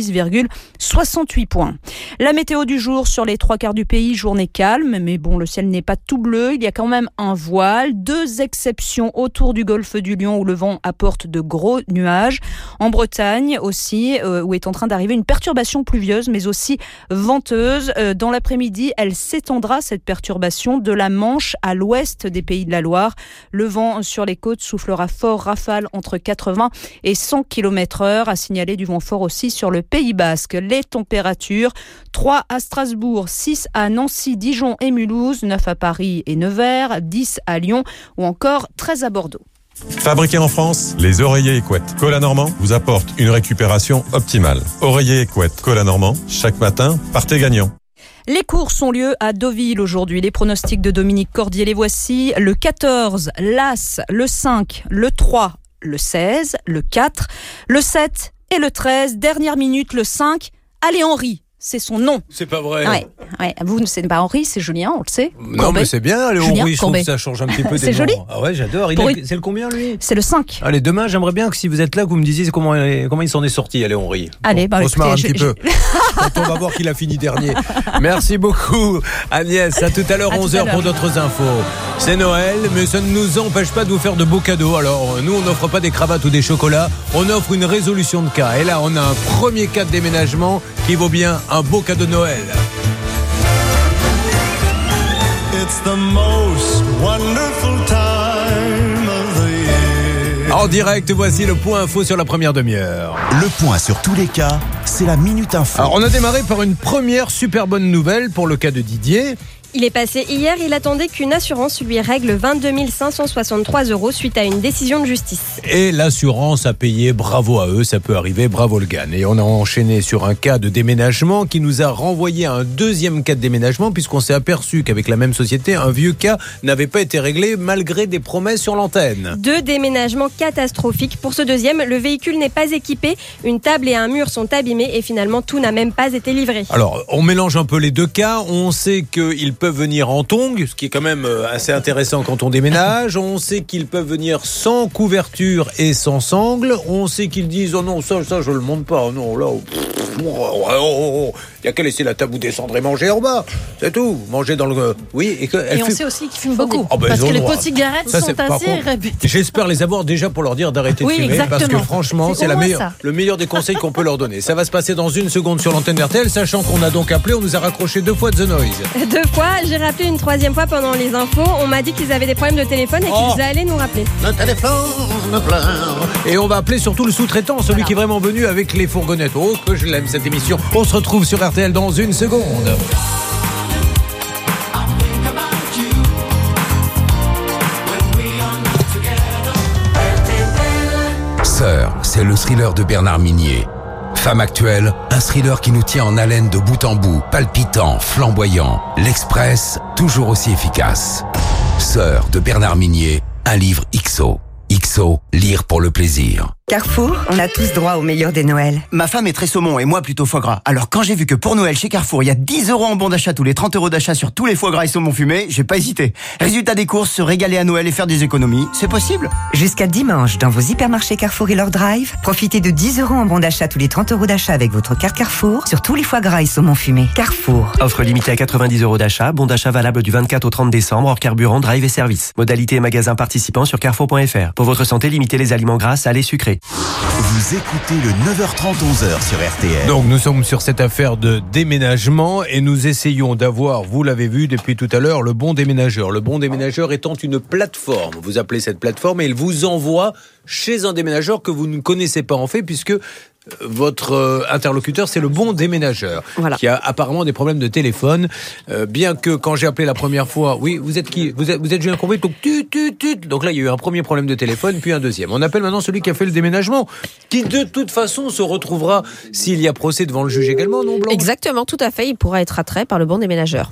26,68 points. La météo du jour sur les 3/4 du pays, journée calme, mais bon, le ciel n'est pas tout bleu. Il y a quand même un voile. 2 exceptions autour du golfe du Lion où le vent apporte de gros nuages. En Bretagne aussi, où est en train d'arriver une perturbation pluvieuse, mais aussi venteuse. Dans l'après-midi, elle s'étendra, cette perturbation, de la Manche à l'ouest des Pays de la Loire. Le vent sur les côtes soufflera fort, rafale entre 80 et 100 km/h. À signaler du vent fort aussi sur le Pays Basque. Les températures, 3 à Strasbourg, 6 à Nancy, Dijon et Mulhouse, 9 à Paris et Nevers, 10 à Lyon ou encore 13 à Bordeaux. Fabriqués en France, les oreillers Equette Cola Normand vous apportent une récupération optimale. Oreillers Equette Cola Normand, chaque matin, partez gagnant. Les courses ont lieu à Deauville aujourd'hui. Les pronostics de Dominique Cordier, les voici. Le 14, l'As, le 5, le 3, le 16, le 4, le 7 et le 13. Dernière minute, le 5. Allez Henri, c'est son nom. C'est pas vrai. Ouais. Vous, c'est pas Henri, c'est Julien, on le sait. Non, Courbet. mais c'est bien, les Julien Henri, je trouve Courbet. que ça change un petit peu des C'est noms. joli. Ah ouais, j'adore. C'est le combien, lui? C'est le 5. Allez, demain, j'aimerais bien que si vous êtes là, que vous me disiez comment il s'en est sorti, allez, Henri. Allez, On se marre un écoutez, petit peu. Quand on va voir qu'il a fini dernier. Merci beaucoup, Agnès. À tout à l'heure, 11h pour d'autres infos. C'est Noël, mais ça ne nous empêche pas de vous faire de beaux cadeaux. Alors, nous, on n'offre pas des cravates ou des chocolats. On offre une résolution de cas. Et là, on a un premier cas de déménagement qui vaut bien un beau cadeau de Noël. It's the most wonderful time of the year. En direct, voici le point info sur la première demi-heure. Le point sur tous les cas, c'est la Minute Info. Alors, on a démarré par une première super bonne nouvelle pour le cas de Didier. Il est passé hier, il attendait qu'une assurance lui règle 22 563 € suite à une décision de justice. Et l'assurance a payé, bravo à eux, ça peut arriver, bravo le GAN. Et on a enchaîné sur un cas de déménagement qui nous a renvoyé à un deuxième cas de déménagement puisqu'on s'est aperçu qu'avec la même société, un vieux cas n'avait pas été réglé malgré des promesses sur l'antenne. 2 déménagements catastrophiques. Pour ce deuxième, le véhicule n'est pas équipé, une table et un mur sont abîmés et finalement tout n'a même pas été livré. Alors, on mélange un peu les deux cas, on sait qu'ils peuvent venir en tongs, ce qui est quand même assez intéressant quand on déménage. On sait qu'ils peuvent venir sans couverture et sans sangle. On sait qu'ils disent oh non, ça je le monte pas. Non, là, il y a qu'à laisser la table ou descendre et manger en bas. C'est tout. Manger dans le. Oui. Et on sait aussi qu'ils fument beaucoup. Oh ben, parce que les pots de cigarettes sont assez répétés. J'espère les avoir déjà pour leur dire d'arrêter de fumer. Exactement. Parce que franchement, c'est le meilleur des conseils qu'on peut leur donner. Ça va se passer dans une seconde sur l'antenne RTL, sachant qu'on a donc appelé, on nous a raccroché 2 fois de The Noise. 2 fois, j'ai rappelé une 3e fois pendant les infos. On m'a dit qu'ils avaient des problèmes de téléphone et qu'ils allaient nous rappeler. Le téléphone me pleure. Et on va appeler surtout le sous-traitant, celui qui est vraiment venu avec les fourgonnettes. Oh, que je l'aime cette émission. On se retrouve sur RTL dans une seconde. c'est le thriller de Bernard Minier. Femme actuelle, un thriller qui nous tient en haleine de bout en bout, palpitant, flamboyant. L'Express, toujours aussi efficace. Sœur de Bernard Minier, un livre XO. XO, lire pour le plaisir. Carrefour, on a tous droit au meilleur des Noëls. Ma femme est très saumon et moi plutôt foie gras. Alors quand j'ai vu que pour Noël chez Carrefour, il y a 10 € en bon d'achat tous les 30 € d'achat sur tous les foie gras et saumon fumé, j'ai pas hésité. Résultat des courses, se régaler à Noël et faire des économies, c'est possible. Jusqu'à dimanche, dans vos hypermarchés Carrefour et leur drive, profitez de 10 € en bon d'achat tous les 30 € d'achat avec votre carte Carrefour sur tous les foie gras et saumon fumé. Carrefour. Offre limitée à 90 € d'achat, bon d'achat valable du 24 au 30 décembre, hors carburant, drive et service. Modalité et magasins participants sur carrefour.fr. Pour votre santé, limitez les aliments gras, salés, sucrés. Vous écoutez le 9h30 11h sur RTL. Donc nous sommes sur cette affaire de déménagement et nous essayons d'avoir, vous l'avez vu depuis tout à l'heure, le bon déménageur. Le bon déménageur étant une plateforme. Vous appelez cette plateforme et il vous envoie chez un déménageur que vous ne connaissez pas en fait puisque votre interlocuteur, c'est le bon déménageur, qui a apparemment des problèmes de téléphone. Bien que quand j'ai appelé la première fois, oui, vous êtes qui ? Vous êtes Julien Courbet, donc donc là il y a eu un premier problème de téléphone, puis un deuxième. On appelle maintenant celui qui a fait le déménagement, qui de toute façon se retrouvera s'il y a procès devant le juge également, non Blanc ? Exactement, tout à fait. Il pourra être attrait par le bon déménageur.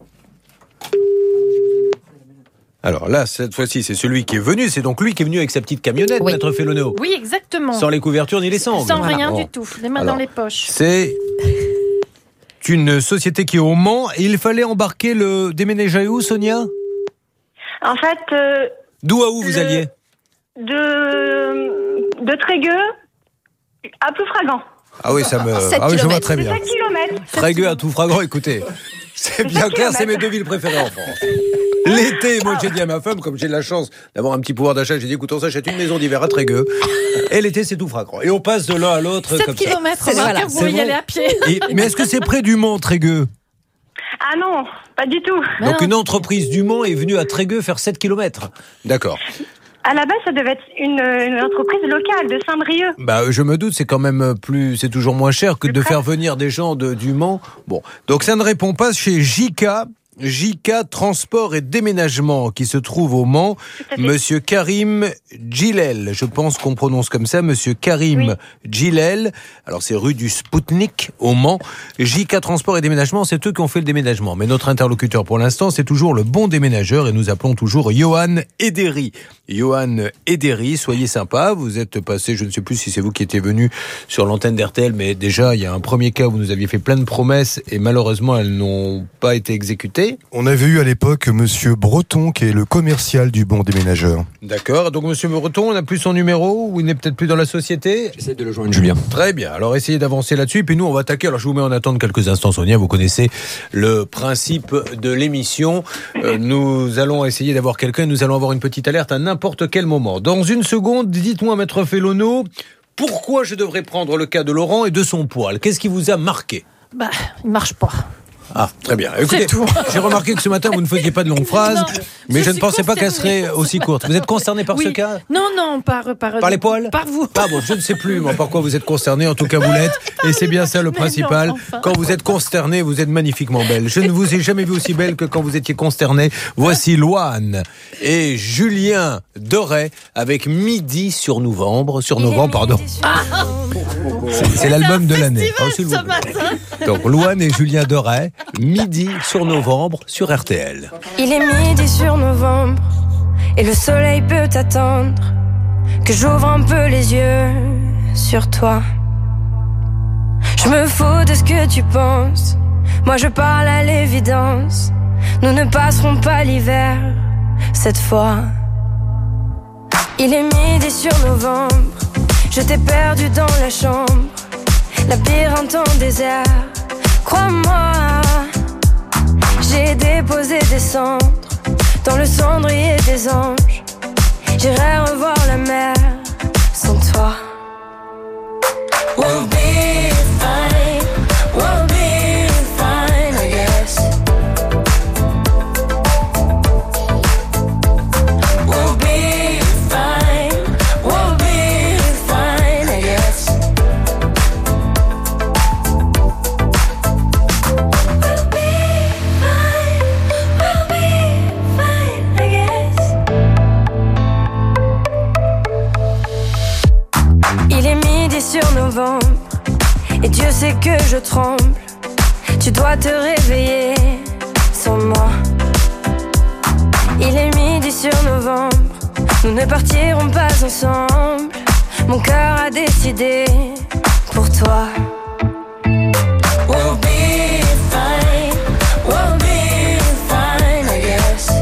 Alors là, cette fois-ci, c'est celui qui est venu. C'est donc lui qui est venu avec sa petite camionnette, Maître Félonéau. Oui, exactement. Sans les couvertures ni les sangles. Sans rien du tout. Les mains dans les poches. C'est une société qui est au Mans. Et il fallait embarquer le déménager où, Sonia ? En fait... d'où à où vous alliez ? De Trégueux à Ploufragan. Ah oui, je vois très bien. 7 km. Trégueux à Ploufragan, écoutez, c'est bien clair, c'est mes deux villes préférées en France. L'été, moi j'ai dit à ma femme, comme j'ai de la chance d'avoir un petit pouvoir d'achat, j'ai dit écoute, on s'achète une maison d'hiver à Trégueux. Et l'été, c'est Ploufragan. Et on passe de l'un à l'autre. 7 km, vous pouvez y aller à pied. Mais est-ce que c'est près du Mans, Trégueux ? Ah non, pas du tout. Donc une entreprise du Mans est venue à Trégueux faire 7 km. D'accord. À la base, ça devait être une entreprise locale de Saint-Brieuc. Bah, je me doute, c'est quand même c'est toujours moins cher que de faire venir des gens du Mans. Bon, donc ça ne répond pas chez JK Transport et Déménagement qui se trouve au Mans. Monsieur Karim Djilel, je pense qu'on prononce comme ça, Monsieur Karim Djilel. Alors c'est rue du Spoutnik au Mans. JK Transport et Déménagement, c'est eux qui ont fait le déménagement. Mais notre interlocuteur pour l'instant, c'est toujours le bon déménageur et nous appelons toujours Johan Ederi. Johan Ederi, soyez sympa. Vous êtes passé, je ne sais plus si c'est vous qui étiez venu sur l'antenne d'RTL, mais déjà il y a un premier cas où vous nous aviez fait plein de promesses et malheureusement elles n'ont pas été exécutées. On avait eu à l'époque Monsieur Breton, qui est le commercial du bon déménageur. D'accord, donc Monsieur Breton, on n'a plus son numéro, ou il n'est peut-être plus dans la société ? J'essaie de le joindre, Julien. Très bien, alors essayez d'avancer là-dessus, et puis nous on va attaquer. Alors je vous mets en attente quelques instants, Sonia, vous connaissez le principe de l'émission. Nous allons essayer d'avoir quelqu'un, nous allons avoir une petite alerte à n'importe quel moment. Dans une seconde, dites-moi, Maître Félonéau, pourquoi je devrais prendre le cas de Laurent et de son poil ? Qu'est-ce qui vous a marqué ? Il marche pas. Ah, très bien. Écoutez, j'ai remarqué que ce matin, vous ne faisiez pas de longues phrases, mais je ne pensais pas qu'elle serait aussi courte. Vous êtes concerné par ce cas ? Non, par les poils ? Par vous. Ah bon, je ne sais plus par quoi vous êtes concerné, en tout cas vous l'êtes, et c'est bien ça le principal. Non, enfin. Quand vous êtes consterné, vous êtes magnifiquement belle. Je ne vous ai jamais vu aussi belle que quand vous étiez consterné. Voici Loane et Julien Doré avec Midi sur novembre, pardon. C'est l'album de l'année. Donc Loane et Julien Doré, Midi sur novembre sur RTL. Il est midi sur novembre et le soleil peut attendre que j'ouvre un peu les yeux sur toi. Je me fous de ce que tu penses, moi je parle à l'évidence. Nous ne passerons pas l'hiver cette fois. Il est midi sur novembre, je t'ai perdu dans la chambre, labyrinthe en désert. Crois-moi, j'ai déposé des cendres dans le cendrier des anges. J'irai revoir la mer sans toi. We'll be fine, we'll be fine, I guess. We'll be fine, we'll be fine, I guess. sais que je tremble. Tu dois te réveiller sans moi. Il est midi sur novembre. Nous ne partirons pas ensemble. Mon cœur a décidé pour toi. We'll be fine, we'll be fine, I guess.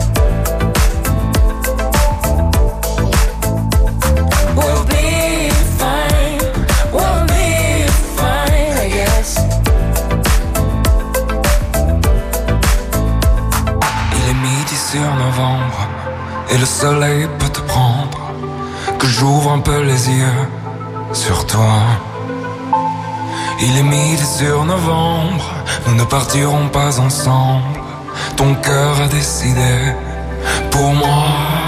We'll be fine, we'll be fine, I guess. Il est midi sur novembre et le soleil peut te prendre. Que j'ouvre un peu les yeux sur toi. Il est midi sur novembre, nous ne partirons pas ensemble. Ton cœur a décidé pour moi.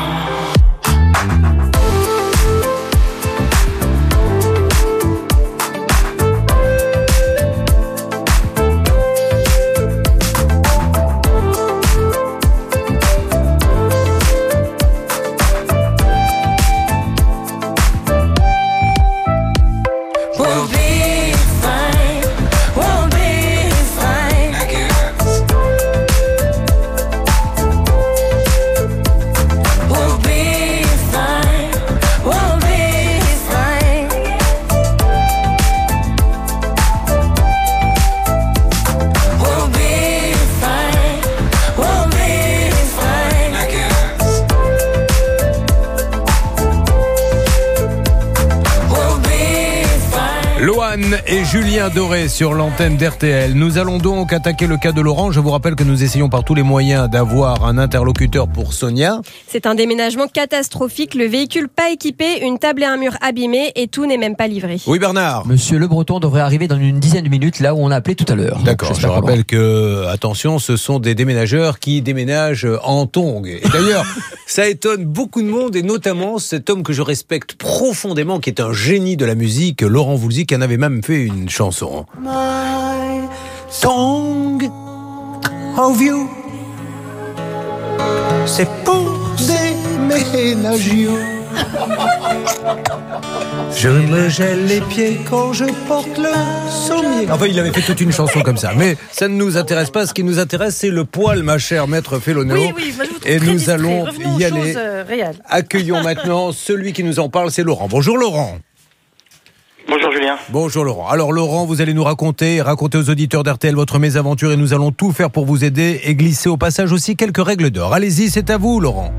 Et Julien Doré sur l'antenne d'RTL. Nous allons donc attaquer le cas de Laurent. Je vous rappelle que nous essayons par tous les moyens d'avoir un interlocuteur pour Sonia. C'est un déménagement catastrophique. Le véhicule pas équipé, une table et un mur abîmés et tout n'est même pas livré. Oui, Bernard. Monsieur Le Breton devrait arriver dans une dizaine de minutes là où on a appelé tout à l'heure. D'accord, je rappelle que, attention, ce sont des déménageurs qui déménagent en tongs. Et d'ailleurs, ça étonne beaucoup de monde et notamment cet homme que je respecte profondément, qui est un génie de la musique, Laurent Voulzy, qui en avait même fait une chanson. My song of you, c'est pour déménager. Je me gèle les pieds quand je porte le sommier. Enfin, il avait fait toute une chanson comme ça. Mais ça ne nous intéresse pas. Ce qui nous intéresse, c'est le poil, ma chère maître Fellonneau. Oui, moi, je vous trouve et très nous discret. allons Revenons y aux aller. choses, réelles. Accueillons maintenant celui qui nous en parle, c'est Laurent. Bonjour Laurent. Bonjour Julien. Bonjour Laurent. Alors Laurent, vous allez nous raconter aux auditeurs d'RTL votre mésaventure et nous allons tout faire pour vous aider et glisser au passage aussi quelques règles d'or. Allez-y, c'est à vous Laurent.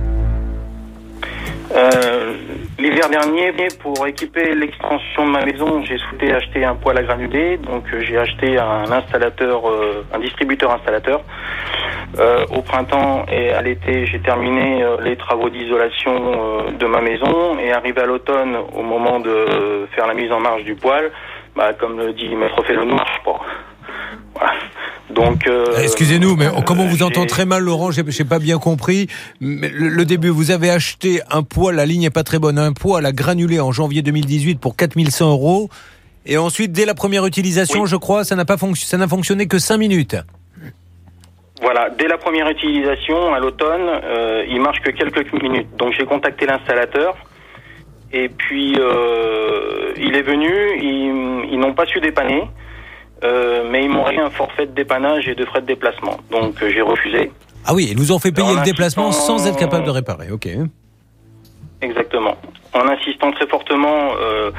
L'hiver dernier, pour équiper l'extension de ma maison, j'ai souhaité acheter un poêle à granulés. Donc j'ai acheté un installateur, un distributeur installateur. Au printemps et à l'été, j'ai terminé les travaux d'isolation de ma maison. Et arrivé à l'automne, au moment de faire la mise en marche du poêle, comme le dit maître Fellonneau, marche pas. Voilà. Donc, excusez-nous, mais comme on vous entend très mal, Laurent, j'ai pas bien compris. Mais le début, vous avez acheté un poêle, la ligne est pas très bonne, un poêle à granulés en janvier 2018 pour 4 100 €. Et ensuite, dès la première utilisation, je crois, ça n'a fonctionné que 5 minutes. Voilà, dès la première utilisation, à l'automne, il marche que quelques minutes. Donc j'ai contacté l'installateur. Et puis, il est venu, ils n'ont pas su dépanner. Mais ils m'ont réglé un forfait de dépannage et de frais de déplacement. Donc j'ai refusé. Ah oui, ils vous ont fait payer le déplacement sans être capable de réparer, ok. Exactement. En insistant très fortement,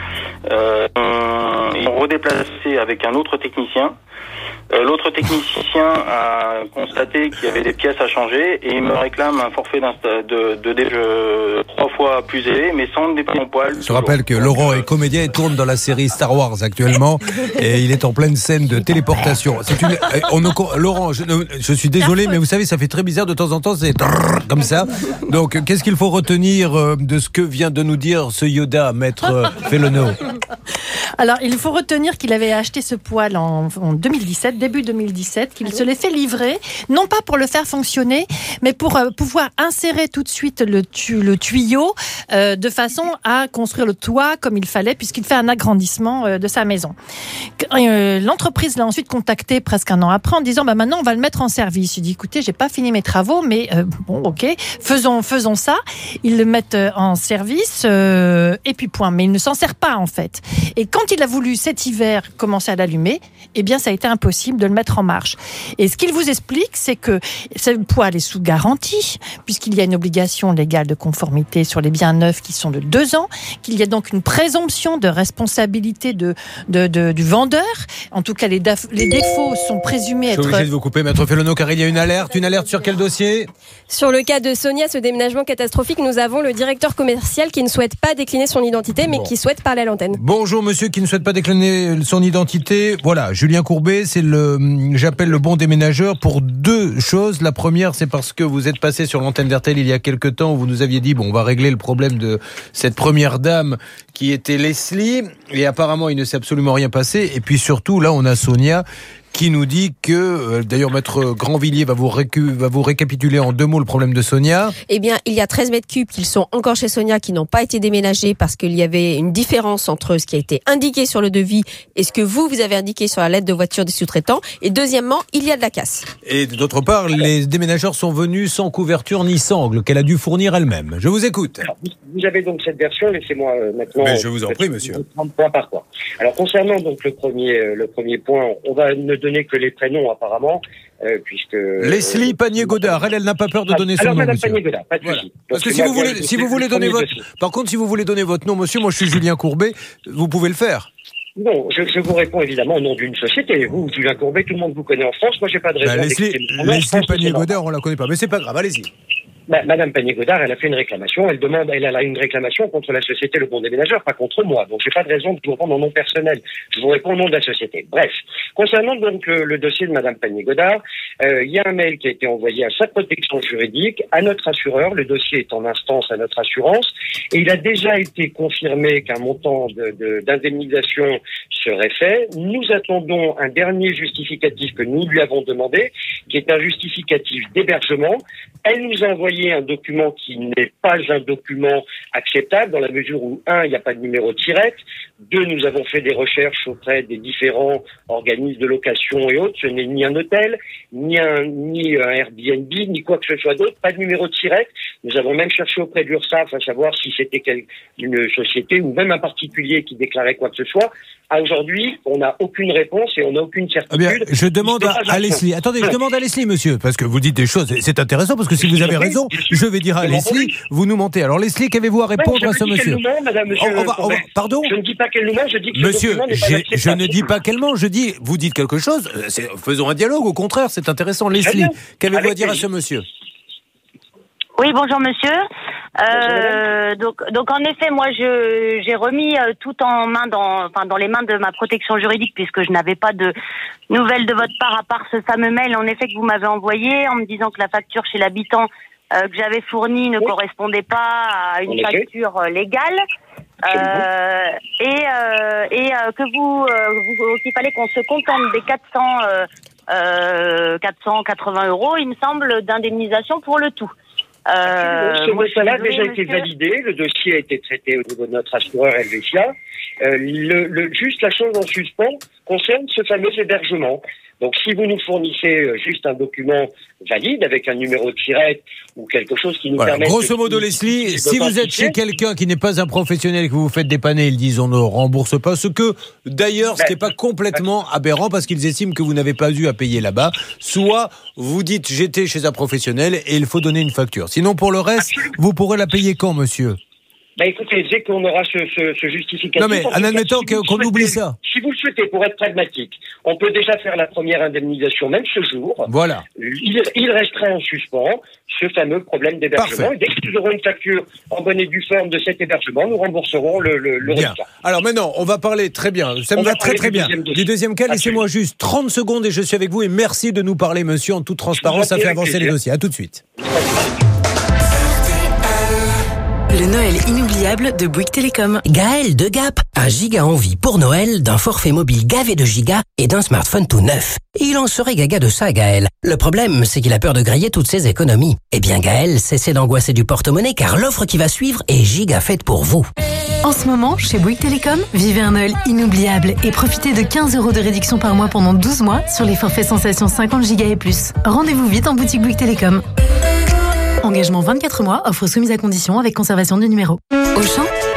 ils ont redéplacé avec un autre technicien. L'autre technicien a constaté qu'il y avait des pièces à changer et il me réclame un forfait de 3 fois plus élevé, mais sans dépanner mon poêle. Je rappelle que Laurent est comédien et tourne dans la série Star Wars actuellement et il est en pleine scène de téléportation. Laurent, je suis désolé, mais vous savez, ça fait très bizarre de temps en temps, c'est comme ça. Donc, qu'est-ce qu'il faut retenir de ce que vient de nous dire ce Yoda, maître Fellonneau? Alors, il faut retenir qu'il avait acheté ce poêle en 2017, début 2017, qu'il se l'ait fait livrer, non pas pour le faire fonctionner, mais pour pouvoir insérer tout de suite le tuyau de façon à construire le toit comme il fallait, puisqu'il fait un agrandissement de sa maison. L'entreprise l'a ensuite contacté presque un an après en disant maintenant on va le mettre en service. Il dit écoutez, j'ai pas fini mes travaux, mais bon ok, faisons ça. Ils le mettent en service et puis point. Mais il ne s'en sert pas en fait. Et quand quand il a voulu cet hiver commencer à l'allumer, eh bien ça a été impossible de le mettre en marche. Et ce qu'il vous explique, c'est que ce poêle est sous garantie, puisqu'il y a une obligation légale de conformité sur les biens neufs qui sont de 2 ans, qu'il y a donc une présomption de responsabilité du vendeur. En tout cas, les défauts sont présumés être... Je suis obligé de vous couper, Maître Felonneau, car il y a une alerte. Une alerte sur quel dossier ? Sur le cas de Sonia, ce déménagement catastrophique, nous avons le directeur commercial qui ne souhaite pas décliner son identité, mais qui souhaite parler à l'antenne. Bonjour monsieur qui ne souhaite pas décliner son identité. Voilà, Julien Courbet, j'appelle le bon déménageur pour 2 choses. La première, c'est parce que vous êtes passé sur l'antenne d'RTL il y a quelques temps où vous nous aviez dit, on va régler le problème de cette première dame qui était Leslie. Et apparemment, il ne s'est absolument rien passé. Et puis surtout, là, on a Sonia qui nous dit que, d'ailleurs, Maître Grandvilliers va vous récapituler en 2 mots le problème de Sonia. Eh bien, il y a 13 mètres cubes qui sont encore chez Sonia, qui n'ont pas été déménagés parce qu'il y avait une différence entre ce qui a été indiqué sur le devis et ce que vous avez indiqué sur la lettre de voiture des sous-traitants. Et deuxièmement, il y a de la casse. Et d'autre part, les déménageurs sont venus sans couverture ni sangle, qu'elle a dû fournir elle-même. Je vous écoute. Alors, vous avez donc cette version, laissez-moi maintenant... Mais je vous en prie, monsieur. 30 points par point. Alors, concernant donc le premier point, on va ne donner que les prénoms apparemment, puisque... Leslie Panier-Godard, elle n'a pas peur de donner son nom, Madame monsieur. Panier-Godard, pas de Voilà. souci. Parce que si vous voulez donner votre... Par contre, si vous voulez donner votre nom, monsieur, moi je suis Julien Courbet, vous pouvez le faire. Non, je vous réponds évidemment au nom d'une société. Vous, Julien Courbet, tout le monde vous connaît en France. Moi, j'ai pas de raison Leslie Panier-Godard, on la connaît pas, mais c'est pas grave, allez-y. Madame Panier-Godard, elle a fait une réclamation. Elle a une réclamation contre la société Le Bon Déménageur, pas contre moi. Donc, j'ai pas de raison de vous répondre en nom personnel. Je vous réponds au nom de la société. Bref. Concernant donc le dossier de Madame Panier-Godard, il y a un mail qui a été envoyé à sa protection juridique, à notre assureur. Le dossier est en instance à notre assurance. Et il a déjà été confirmé qu'un montant d'indemnisation serait fait. Nous attendons un dernier justificatif que nous lui avons demandé, qui est un justificatif d'hébergement. Elle nous a envoyé un document qui n'est pas un document acceptable dans la mesure où, 1, il n'y a pas de numéro de tirette, 2, nous avons fait des recherches auprès des différents organismes de location et autres, ce n'est ni un hôtel, ni un Airbnb, ni quoi que ce soit d'autre, pas de numéro de tirette. Nous avons même cherché auprès de l'URSSAF à savoir si c'était une société ou même un particulier qui déclarait quoi que ce soit. Aujourd'hui, on n'a aucune réponse et on n'a aucune certitude. Eh bien, je demande à Leslie. Attendez, je demande à Leslie, monsieur, parce que vous dites des choses. C'est intéressant parce que si vous avez raison, je vais dire à Leslie, vous nous mentez. Alors Leslie, qu'avez-vous à répondre à ce monsieur ? Pardon ? Je ne dis pas qu'elle nous ment, je dis que monsieur, je ne dis pas qu'elle ment. Je dis, vous dites quelque chose. Faisons un dialogue. Au contraire, c'est intéressant. Leslie, qu'avez-vous à dire à ce monsieur ? Oui, bonjour monsieur. Donc en effet, moi j'ai remis tout en main dans les mains de ma protection juridique puisque je n'avais pas de nouvelles de votre part à part ce fameux mail en effet que vous m'avez envoyé en me disant que la facture chez l'habitant que j'avais fournie ne correspondait pas à une facture légale. Et qu'il fallait qu'on se contente des 480 €, il me semble, d'indemnisation pour le tout. Ce dossier-là a déjà été validé, le dossier a été traité au niveau de notre assureur Helvetia. Juste la chose en suspens concerne ce fameux hébergement. Donc si vous nous fournissez juste un document valide avec un numéro de tirette ou quelque chose qui nous permet... Grosso modo, Leslie, si vous êtes chez quelqu'un qui n'est pas un professionnel et que vous vous faites dépanner, ils disent on ne rembourse pas, ce que d'ailleurs ce n'est pas complètement aberrant parce qu'ils estiment que vous n'avez pas eu à payer là-bas, soit vous dites j'étais chez un professionnel et il faut donner une facture. Sinon pour le reste, vous pourrez la payer quand, monsieur ? Écoutez, dès qu'on aura ce justificatif... Non mais, en admettant qu'on oublie ça. Si vous le souhaitez, pour être pragmatique, on peut déjà faire la première indemnisation, même ce jour. Voilà. Il resterait en suspens ce fameux problème d'hébergement. Parfait. Et dès que nous aurons une facture en bonne et due forme de cet hébergement, nous rembourserons le résultat. Alors maintenant, on va parler très bien. Ça me va très bien. Du deuxième cas, laissez-moi juste 30 secondes et je suis avec vous. Et merci de nous parler, monsieur, en toute transparence. Ça fait avancer les dossiers. À tout de suite. Le Noël inoubliable de Bouygues Télécom. Gaël de Gap a giga envie pour Noël d'un forfait mobile gavé de gigas et d'un smartphone tout neuf. Il en serait gaga de ça, Gaël. Le problème, c'est qu'il a peur de griller toutes ses économies. Eh bien, Gaël, cessez d'angoisser du porte-monnaie car l'offre qui va suivre est giga faite pour vous. En ce moment, chez Bouygues Télécom, vivez un Noël inoubliable et profitez de 15 € de réduction par mois pendant 12 mois sur les forfaits Sensation 50 Go et plus. Rendez-vous vite en boutique Bouygues Télécom. Engagement 24 mois, offre soumise à condition avec conservation du numéro. Auchan,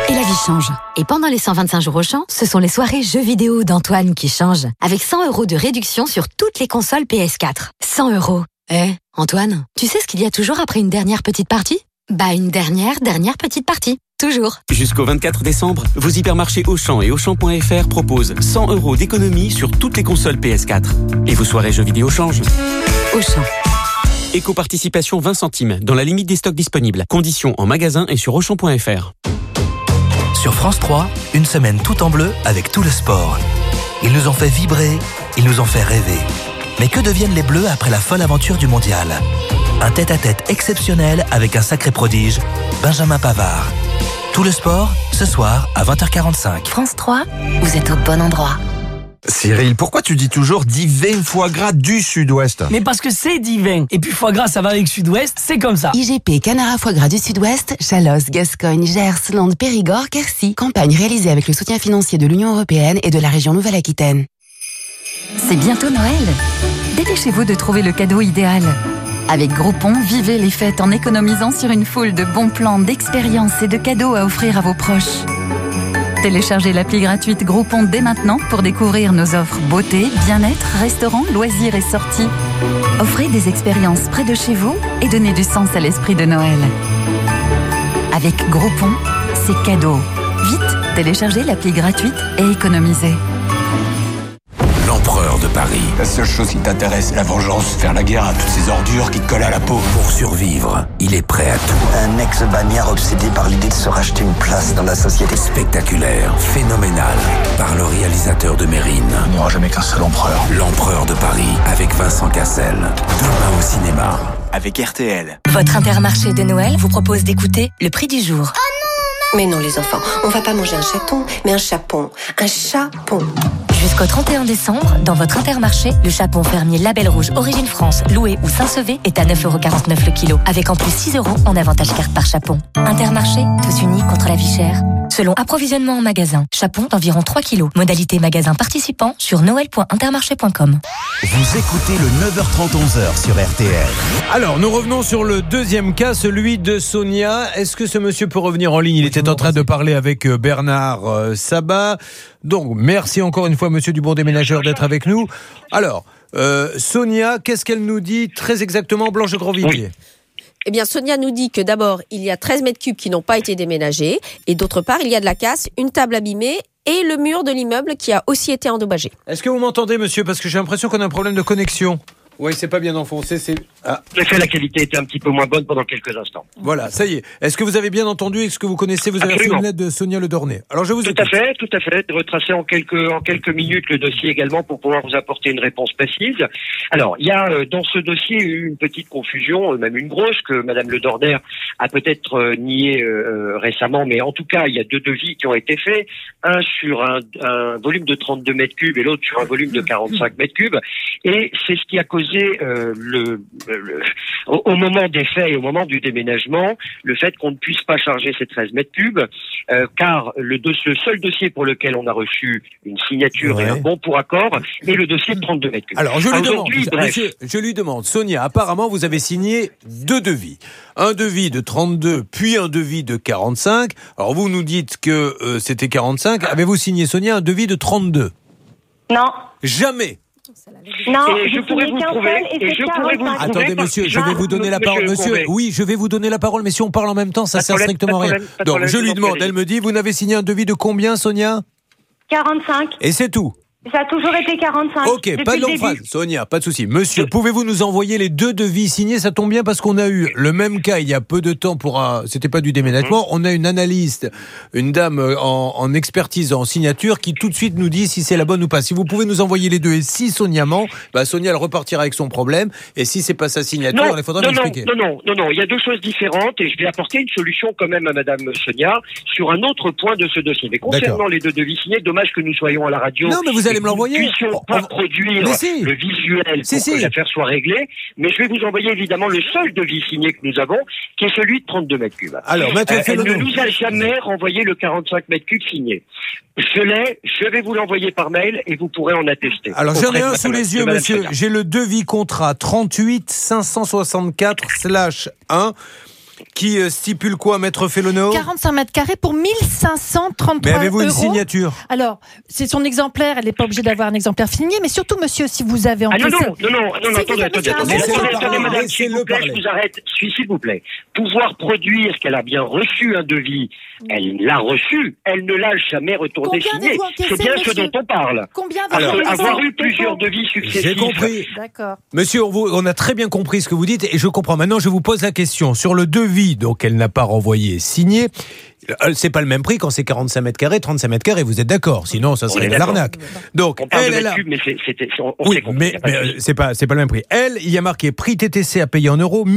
Et la vie change. Et pendant les 125 jours Auchan, ce sont les soirées jeux vidéo d'Antoine qui changent. Avec 100 € de réduction sur toutes les consoles PS4. 100 €. Antoine, tu sais ce qu'il y a toujours après une dernière petite partie ? Bah, une dernière petite partie. Toujours. Jusqu'au 24 décembre, vos hypermarchés Auchan et Auchan.fr proposent 100 € d'économie sur toutes les consoles PS4. Et vos soirées jeux vidéo changent. Auchan. Éco-participation 20 centimes, dans la limite des stocks disponibles. Conditions en magasin et sur Auchan.fr. Sur France 3, une semaine tout en bleu avec tout le sport. Ils nous ont fait vibrer, ils nous ont fait rêver. Mais que deviennent les Bleus après la folle aventure du mondial ? Un tête-à-tête exceptionnel avec un sacré prodige, Benjamin Pavard. Tout le sport, ce soir à 20h45. France 3, vous êtes au bon endroit. Cyril, pourquoi tu dis toujours divin foie gras du Sud-Ouest ? Mais parce que c'est divin. Et puis foie gras, ça va avec Sud-Ouest, c'est comme ça. IGP Canara foie gras du Sud-Ouest, Chalosse, Gascogne, Gers, Landes, Périgord, Quercy. Campagne réalisée avec le soutien financier de l'Union européenne et de la région Nouvelle-Aquitaine. C'est bientôt Noël. Dépêchez-vous de trouver le cadeau idéal. Avec Groupon, vivez les fêtes en économisant sur une foule de bons plans, d'expériences et de cadeaux à offrir à vos proches. Téléchargez l'appli gratuite Groupon dès maintenant pour découvrir nos offres beauté, bien-être, restaurants, loisirs et sorties. Offrez des expériences près de chez vous et donnez du sens à l'esprit de Noël. Avec Groupon, c'est cadeau. Vite, téléchargez l'appli gratuite et économisez. L'empereur de Paris. La seule chose qui t'intéresse, c'est la vengeance, faire la guerre à toutes ces ordures qui te collent à la peau. Pour survivre, il est prêt à tout. Un ex-bagnard obsédé par l'idée de se racheter une place dans la société. Spectaculaire, phénoménal, par le réalisateur de Mérine. Il n'y aura jamais qu'un seul empereur. L'empereur de Paris, avec Vincent Cassel. Demain au cinéma. Avec RTL. Votre Intermarché de Noël vous propose d'écouter le prix du jour. Mais non les enfants, on va pas manger un chaton, mais un chapon. Un chapon. Jusqu'au 31 décembre, dans votre Intermarché, le chapon fermier Label Rouge Origine France, Loué ou Saint-Sevé est à 9,49 € le kilo, avec en plus 6 € en avantage carte par chapon. Intermarché, tous unis contre la vie chère. Selon approvisionnement en magasin, chapon d'environ 3 kilos. Modalité magasin participant sur noël.intermarché.com. Vous écoutez le 9h30 11h sur RTL. Alors, nous revenons sur le deuxième cas, celui de Sonia. Est-ce que ce monsieur peut revenir en ligne ? Il était en train de parler avec Bernard Sabat. Donc, merci encore une fois, monsieur du Bon Déménageur, d'être avec nous. Alors, Sonia, qu'est-ce qu'elle nous dit très exactement, Blanche de Grandvilliers ? Eh bien, Sonia nous dit que d'abord, il y a 13 mètres cubes qui n'ont pas été déménagés. Et d'autre part, il y a de la casse, une table abîmée et le mur de l'immeuble qui a aussi été endommagé. Est-ce que vous m'entendez, monsieur ? Parce que j'ai l'impression qu'on a un problème de connexion. Oui, c'est pas bien enfoncé. En effet, la qualité était un petit peu moins bonne pendant quelques instants. Voilà, ça y est. Est-ce que vous avez bien entendu ? Est-ce que vous connaissez ? Vous avez reçu une lettre de Sonia Le Dornay. Alors, je vous écoute. Tout à fait. Retracer en quelques minutes le dossier également pour pouvoir vous apporter une réponse précise. Alors, il y a dans ce dossier eu une petite confusion, même une grosse, que Madame Le Dornay a peut-être nié récemment, mais en tout cas, il y a deux devis qui ont été faits. Un sur un volume de 32 mètres cubes et l'autre sur un volume de 45 mètres cubes. Et c'est ce qui a causé au moment des faits et au moment du déménagement, le fait qu'on ne puisse pas charger ces 13 mètres cubes, car le seul dossier pour lequel on a reçu une signature et un bon pour accord est le dossier de 32 mètres cubes. Alors, je lui demande, Sonia, apparemment, vous avez signé deux devis. Un devis de 32, puis un devis de 45. Alors, vous nous dites que c'était 45. Avez-vous signé, Sonia, un devis de 32 ? Non. Jamais. Non, et je pourrais vous prouver. Attendez, monsieur, je vais vous donner la parole. Monsieur, oui, je vais vous donner la parole, mais si on parle en même temps, ça sert strictement à rien. Donc, je lui demande, elle me dit, vous n'avez signé un devis de combien, Sonia ? 45. Et c'est tout ? Ça a toujours été 45. Ok, pas de longue phrase. Sonia, pas de souci. Monsieur, pouvez-vous nous envoyer les deux devis signés ? Ça tombe bien parce qu'on a eu le même cas il y a peu de temps c'était pas du déménagement. On a une analyste, une dame en expertise, en signature, qui tout de suite nous dit si c'est la bonne ou pas. Si vous pouvez nous envoyer les deux et si Sonia ment, Sonia elle repartira avec son problème. Et si c'est pas sa signature, il faudra m'expliquer. Non. Il y a deux choses différentes et je vais apporter une solution quand même à Madame Sonia sur un autre point de ce dossier. Mais concernant les deux devis signés, dommage que nous soyons à la radio. Non, mais vous allez me l'envoyer. Nous ne puissions pas produire le visuel pour que l'affaire soit réglée, mais je vais vous envoyer évidemment le seul devis signé que nous avons, qui est celui de 32 mètres cubes. Alors, elle ne nous a jamais renvoyé le 45 mètres cubes signé. Je vais vous l'envoyer par mail et vous pourrez en attester. Alors, j'en ai un sous les yeux, monsieur. J'ai le devis contrat 38 564/1. qui stipule quoi, Maître Félono? 45 mètres carrés pour 1533 €. Mais avez-vous une signature? Alors, c'est son exemplaire, elle n'est pas obligée d'avoir un exemplaire signé, mais surtout, monsieur, si vous avez Non, attendez, madame, s'il vous plaît, je vous arrête, s'il vous plaît. Pouvoir produire qu'elle a bien reçu un devis, elle l'a reçu, elle ne l'a jamais retourné signé. C'est bien ce dont on parle. Combien Alors, avoir eu plusieurs devis successifs. J'ai compris. D'accord. Monsieur, on a très bien compris ce que vous dites et je comprends. Maintenant, je vous pose la question. Sur le devis, donc elle n'a pas renvoyé, signé, c'est pas le même prix quand c'est 45 mètres carrés, 35 mètres carrés, vous êtes d'accord? Sinon, ça serait de l'arnaque. Donc, on parle de mètres cubes, mais c'est pas le même prix. Elle, il y a marqué prix TTC à payer en euros,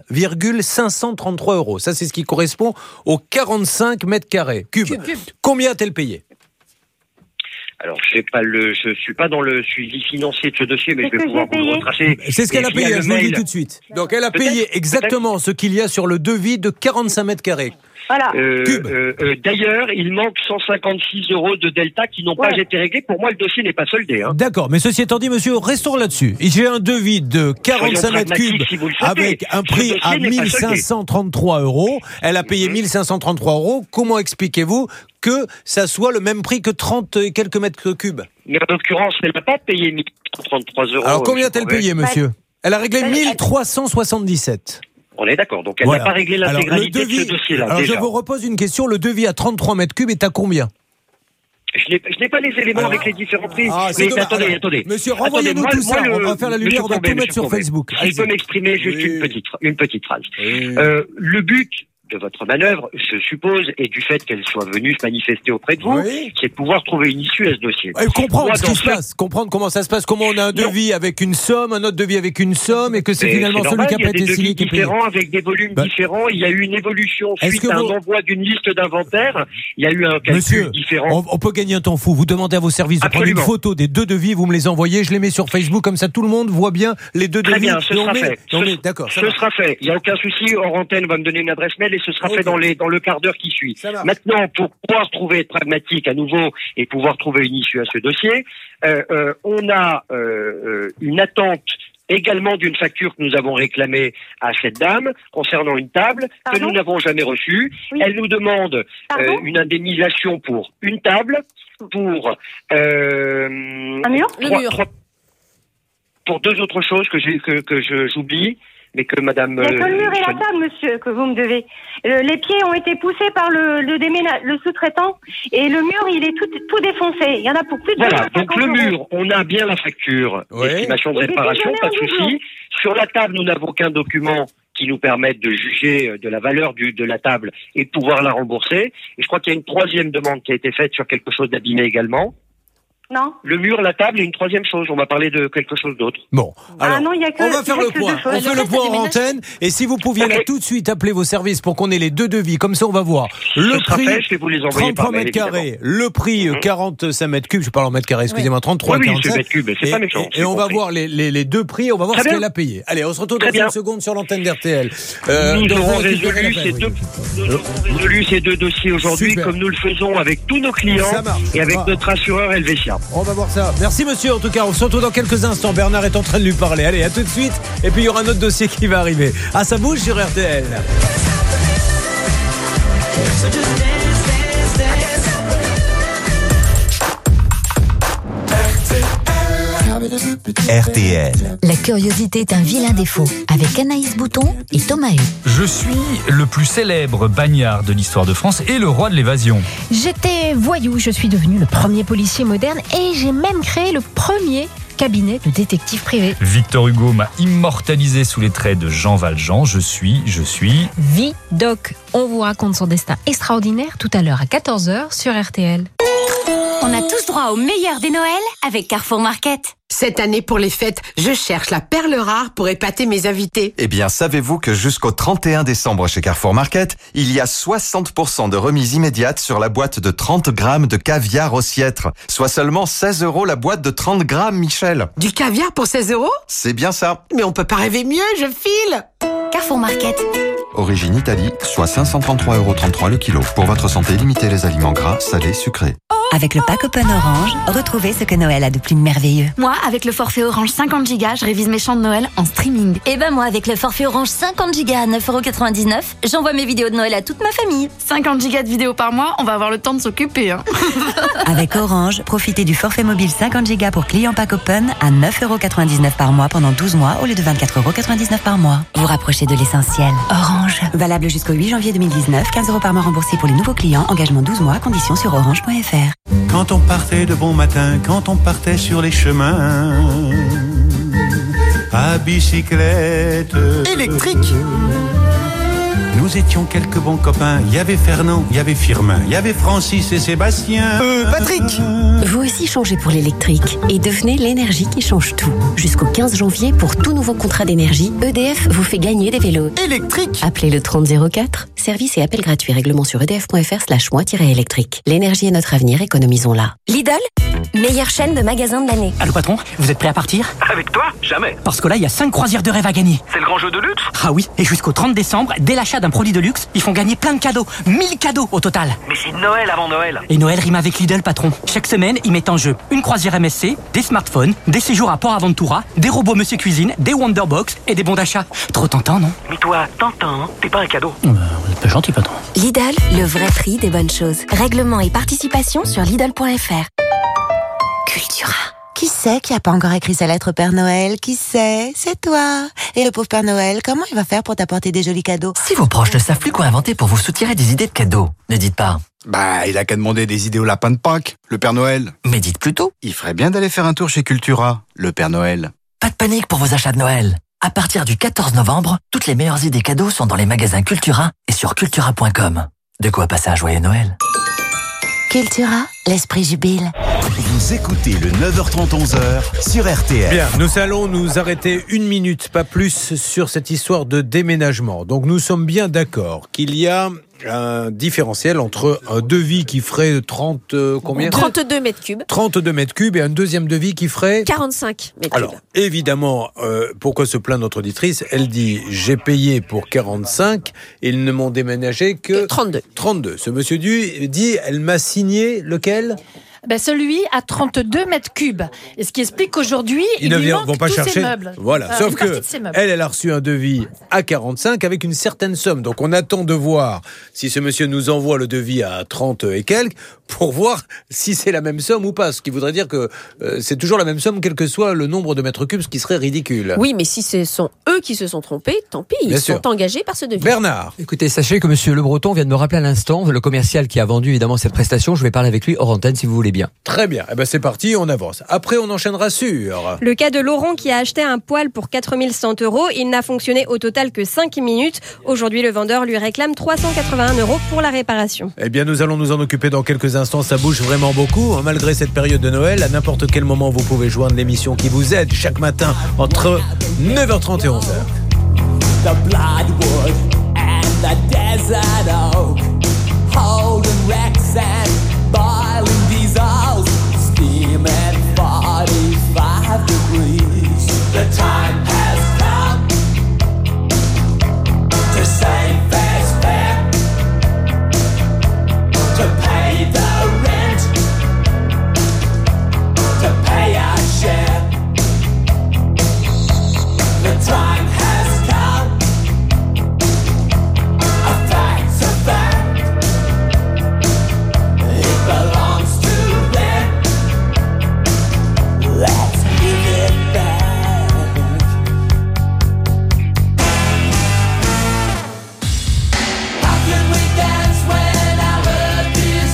1000,533 €. Ça, c'est ce qui correspond aux 45 mètres carrés cubes. Combien a-t-elle payé? Alors, je suis pas dans le suivi financier de ce dossier, mais je vais pouvoir vous retracer. C'est ce qu'elle a payé, je vous le dis tout de suite. Donc, elle a payé exactement ce qu'il y a sur le devis de 45 mètres carrés. Voilà. D'ailleurs, il manque 156 € de delta qui n'ont pas été réglés. Pour moi, le dossier n'est pas soldé. Hein. D'accord, mais ceci étant dit, monsieur, restons là-dessus. J'ai un devis de 45 mètres cubes avec un prix à 1533 €. Elle a payé 1533 €. Comment expliquez-vous que ça soit le même prix que 30 et quelques mètres cubes? Mais en l'occurrence, elle n'a pas payé 1333 €. Alors combien a-t-elle payé, monsieur? Elle a réglé 1377. On est d'accord, donc elle n'a pas réglé l'intégralité de ce dossier-là. Alors je vous repose une question, le devis à 33 mètres cubes est à combien? Je n'ai pas les éléments avec les différents prix. Mais attendez. Monsieur, renvoyez-nous tout ça, on va faire la lumière, on va tout mettre sur Facebook. Si je peux m'exprimer juste une petite phrase. Le but de votre manœuvre, je suppose, et du fait qu'elle soit venue se manifester auprès de vous, c'est de pouvoir trouver une issue à ce dossier. Comprendre ce qui se passe, comprendre comment ça se passe, comment on a un devis avec une somme, un autre devis avec une somme, et que c'est finalement celui qui a pas été signé qui est payé. Avec des volumes différents, il y a eu une évolution suite à un envoi d'une liste d'inventaire, il y a eu un calcul différent. On peut gagner un temps fou, vous demandez à vos services de prendre une photo des deux devis, vous me les envoyez, je les mets sur Facebook, comme ça tout le monde voit bien les deux devis. Très bien, ce sera fait. D'accord. Ce sera fait, il n'y a aucun souci, hors antenne va me donner une adresse mail et ce sera fait dans le quart d'heure qui suit. Maintenant, pour pouvoir être pragmatique à nouveau et pouvoir trouver une issue à ce dossier, on a une attente également d'une facture que nous avons réclamée à cette dame concernant une table que nous n'avons jamais reçue. Elle nous demande une indemnisation pour une table, pour un mur, pour deux autres choses que j'oublie. Mais que madame... Il n'y a que le mur et la table, monsieur, que vous me devez. Les pieds ont été poussés par le sous-traitant et le mur, il est tout défoncé. Il y en a pour plus de... Voilà, donc le mur, on a bien la facture d'estimation de réparation, pas de souci. Sur la table, nous n'avons aucun document qui nous permette de juger de la valeur de la table et de pouvoir la rembourser. Et je crois qu'il y a une troisième demande qui a été faite sur quelque chose d'abîmé également. Non. Le mur, la table et une troisième chose. On va parler de quelque chose d'autre. Bon, alors, non, y a que, on va faire le point. On fait le point en antenne. Et si vous pouviez là tout de suite appeler vos services pour qu'on ait les deux devis, comme ça on va voir le prix 33 mètres carrés, le prix 45 mètres cubes, je parle en mètres carrés, excusez-moi, 33 et 45. Mètres cubes, c'est pas méchant. Et on va voir les deux prix, on va voir ce qu'elle a payé. Allez, on se retrouve dans une seconde sur l'antenne d'RTL. Nous aurons résolu ces deux dossiers aujourd'hui, comme nous le faisons avec tous nos clients et avec notre assureur Helvetia. On va voir ça. Merci monsieur, en tout cas, on se retrouve dans quelques instants. Bernard est en train de lui parler. Allez, à tout de suite. Et puis il y aura un autre dossier qui va arriver. Ah, ça bouge sur RTL. RTL. La curiosité est un vilain défaut, avec Anaïs Bouton et Thomas Hu. Je suis le plus célèbre bagnard de l'histoire de France et le roi de l'évasion. J'étais voyou, je suis devenu le premier policier moderne et j'ai même créé le premier cabinet de détective privé. Victor Hugo m'a immortalisé sous les traits de Jean Valjean. Je suis... Vidoc. On vous raconte son destin extraordinaire tout à l'heure à 14h sur RTL. On a tous droit au meilleur des Noëls avec Carrefour Market. Cette année, pour les fêtes, je cherche la perle rare pour épater mes invités. Eh bien, savez-vous que jusqu'au 31 décembre chez Carrefour Market, il y a 60% de remise immédiate sur la boîte de 30 grammes de caviar Ossiètre, soit seulement 16 € la boîte de 30 grammes, Michel. Du caviar pour 16 €? C'est bien ça. Mais on peut pas rêver mieux, je file. Carrefour Market. Origine Italie, soit 533,33 € le kilo. Pour votre santé, limitez les aliments gras, salés, sucrés. Avec le pack Open Orange, retrouvez ce que Noël a de plus merveilleux. Moi, avec le forfait Orange 50 Go, je révise mes chants de Noël en streaming. Et ben moi, avec le forfait Orange 50 Go à 9,99€, j'envoie mes vidéos de Noël à toute ma famille. 50 Go de vidéos par mois, on va avoir le temps de s'occuper. Avec Orange, profitez du forfait mobile 50 Go pour clients pack Open à 9,99€ par mois pendant 12 mois au lieu de 24,99€ par mois. Vous rapprochez de l'essentiel. Orange. Valable jusqu'au 8 janvier 2019, 15€ par mois remboursés pour les nouveaux clients, engagement 12 mois, conditions sur orange.fr. Quand on partait de bon matin, quand on partait sur les chemins, à bicyclette électrique. Nous étions quelques bons copains. Il y avait Fernand, il y avait Firmin, il y avait Francis et Sébastien. Patrick. Vous aussi changez pour l'électrique et devenez l'énergie qui change tout. Jusqu'au 15 janvier, pour tout nouveau contrat d'énergie, EDF vous fait gagner des vélos. Électrique. Appelez le 3004. Service et appel gratuit. Règlement sur edf.fr/moi-électrique. L'énergie est notre avenir, économisons-la. Lidl, meilleure chaîne de magasins de l'année. Allô patron, vous êtes prêt à partir? Avec toi? Jamais. Parce que là, il y a 5 croisières de rêve à gagner. C'est le grand jeu de luxe? Ah oui, et jusqu'au 30 décembre, dès l'achat d'un produit de luxe, ils font gagner plein de cadeaux. 1000 cadeaux au total. Mais c'est Noël avant Noël. Et Noël rime avec Lidl, patron. Chaque semaine, ils mettent en jeu une croisière MSC, des smartphones, des séjours à Port Aventura, des robots Monsieur Cuisine, des Wonderbox et des bons d'achat. Trop tentant, non? Mais toi, Tintin, t'es pas un cadeau. Vous êtes pas gentil, patron. Lidl, le vrai prix des bonnes choses. Règlement et participation sur Lidl.fr. Cultura. Qui c'est qui a pas encore écrit sa lettre au Père Noël? Qui c'est? C'est toi. Et le pauvre Père Noël, comment il va faire pour t'apporter des jolis cadeaux? Si vos proches ne savent plus quoi inventer pour vous soutirer des idées de cadeaux, ne dites pas. Bah, il a qu'à demander des idées au lapin de Pâques, le Père Noël. Mais dites plutôt. Il ferait bien d'aller faire un tour chez Cultura, le Père Noël. Pas de panique pour vos achats de Noël. À partir du 14 novembre, toutes les meilleures idées cadeaux sont dans les magasins Cultura et sur cultura.com. De quoi passer un joyeux Noël. Cultura, l'esprit jubile. Vous écoutez le 9h30 11h sur RTL. Bien, nous allons nous arrêter 1 minute, pas plus, sur cette histoire de déménagement. Donc nous sommes bien d'accord qu'il y a un différentiel entre un devis qui ferait 32 mètres cubes. 32 mètres cubes et un deuxième devis qui ferait 45 mètres cubes. Alors, évidemment, pourquoi se plaint notre auditrice? Elle dit, j'ai payé pour 45, ils ne m'ont déménagé que 32. Ce monsieur dit, elle m'a signé lequel? Celui à 32 mètres cubes. Et ce qui explique qu'aujourd'hui, il lui manque tous ses meubles. Voilà, sauf que elle a reçu un devis à 45 avec une certaine somme. Donc on attend de voir si ce monsieur nous envoie le devis à 30 et quelques pour voir si c'est la même somme ou pas. Ce qui voudrait dire que c'est toujours la même somme quel que soit le nombre de mètres cubes, ce qui serait ridicule. Oui, mais si ce sont eux qui se sont trompés, tant pis, ils sont engagés par ce devis. Bernard. Écoutez, sachez que monsieur Le Breton vient de me rappeler à l'instant, le commercial qui a vendu évidemment cette prestation. Je vais parler avec lui hors antenne si vous voulez bien. Très bien, c'est parti, on avance. Après, on enchaînera sur... Le cas de Laurent qui a acheté un poêle pour 4100 €. Il n'a fonctionné au total que 5 minutes. Aujourd'hui, le vendeur lui réclame 381 € pour la réparation. Eh bien, nous allons nous en occuper dans quelques instants. Ça bouge vraiment beaucoup, malgré cette période de Noël. À n'importe quel moment, vous pouvez joindre l'émission qui vous aide chaque matin entre 9h30 et 11h. The bloodwood and the desert oak, holding wrecks and boiling diesels, steam at 45 degrees. The time has come to say fair's fair, to pay the rent, to pay our share. The time has come. A fact's a fact. It belongs to them. Let's give it back. How can we dance when our earth is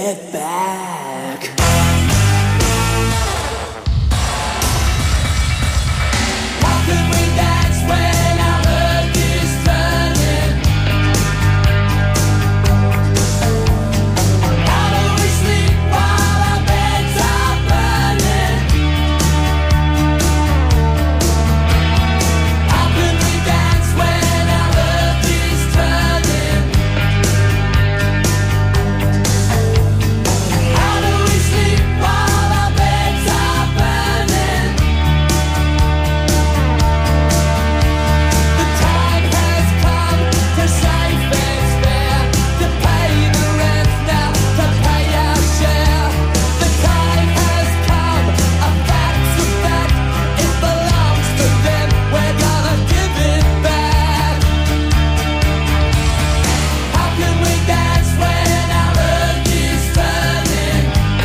it back. How can we dance when our earth is turning? How do we sleep while our beds are burning? How can we dance when our earth is turning? How do we sleep while our beds are burning? The time has come to save fair's fair, to pay the rent now, to pay our share. The time has come, a fact's a fact, it belongs to them, we're gonna give it back. How can we dance when our earth is turning?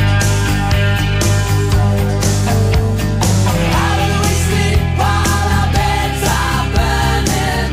How do we sleep while our beds are burning?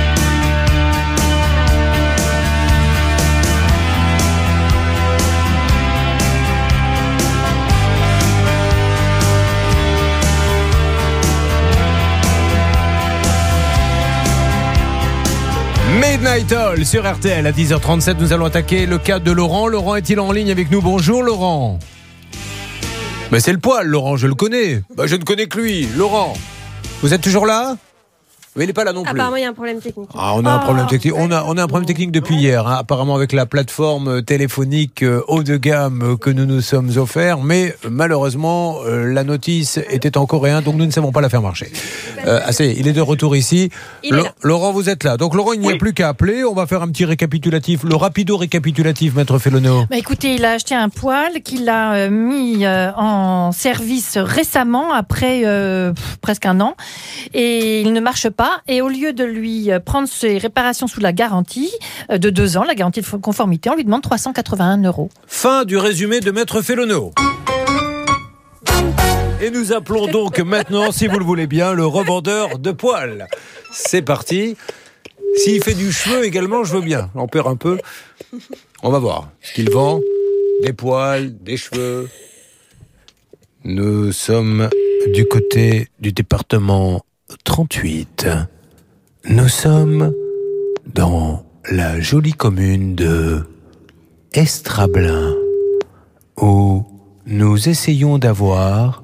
Midnight Oil sur RTL à 10h37. Nous allons attaquer le cas de Laurent. Laurent est-il en ligne avec nous? Bonjour Laurent. Mais c'est le poil, Laurent, je le connais. Je ne connais que lui. Laurent, vous êtes toujours là? Mais il n'est pas là non plus. Apparemment, il y a un problème technique. Ah, on a un problème technique. On a un problème technique depuis hier, hein, apparemment avec la plateforme téléphonique haut de gamme que nous nous sommes offerts, mais malheureusement la notice était en coréen, donc nous ne savons pas la faire marcher. Il est de retour ici. Laurent, vous êtes là. Donc Laurent, il n'y a plus qu'à appeler. On va faire un petit récapitulatif, le rapido récapitulatif, Maître Félono. Écoutez, il a acheté un poêle qu'il a mis en service récemment, après presque un an, et il ne marche pas. Et au lieu de lui prendre ses réparations sous la garantie de 2 ans, la garantie de conformité, on lui demande 381 €. Fin du résumé de Maître Félono. Et nous appelons donc maintenant, si vous le voulez bien, le revendeur de poils. C'est parti. S'il fait du cheveu également, je veux bien. On perd un peu. On va voir ce qu'il vend. Des poils, des cheveux. Nous sommes du côté du département 38. Nous sommes dans la jolie commune de Estrablin, où nous essayons d'avoir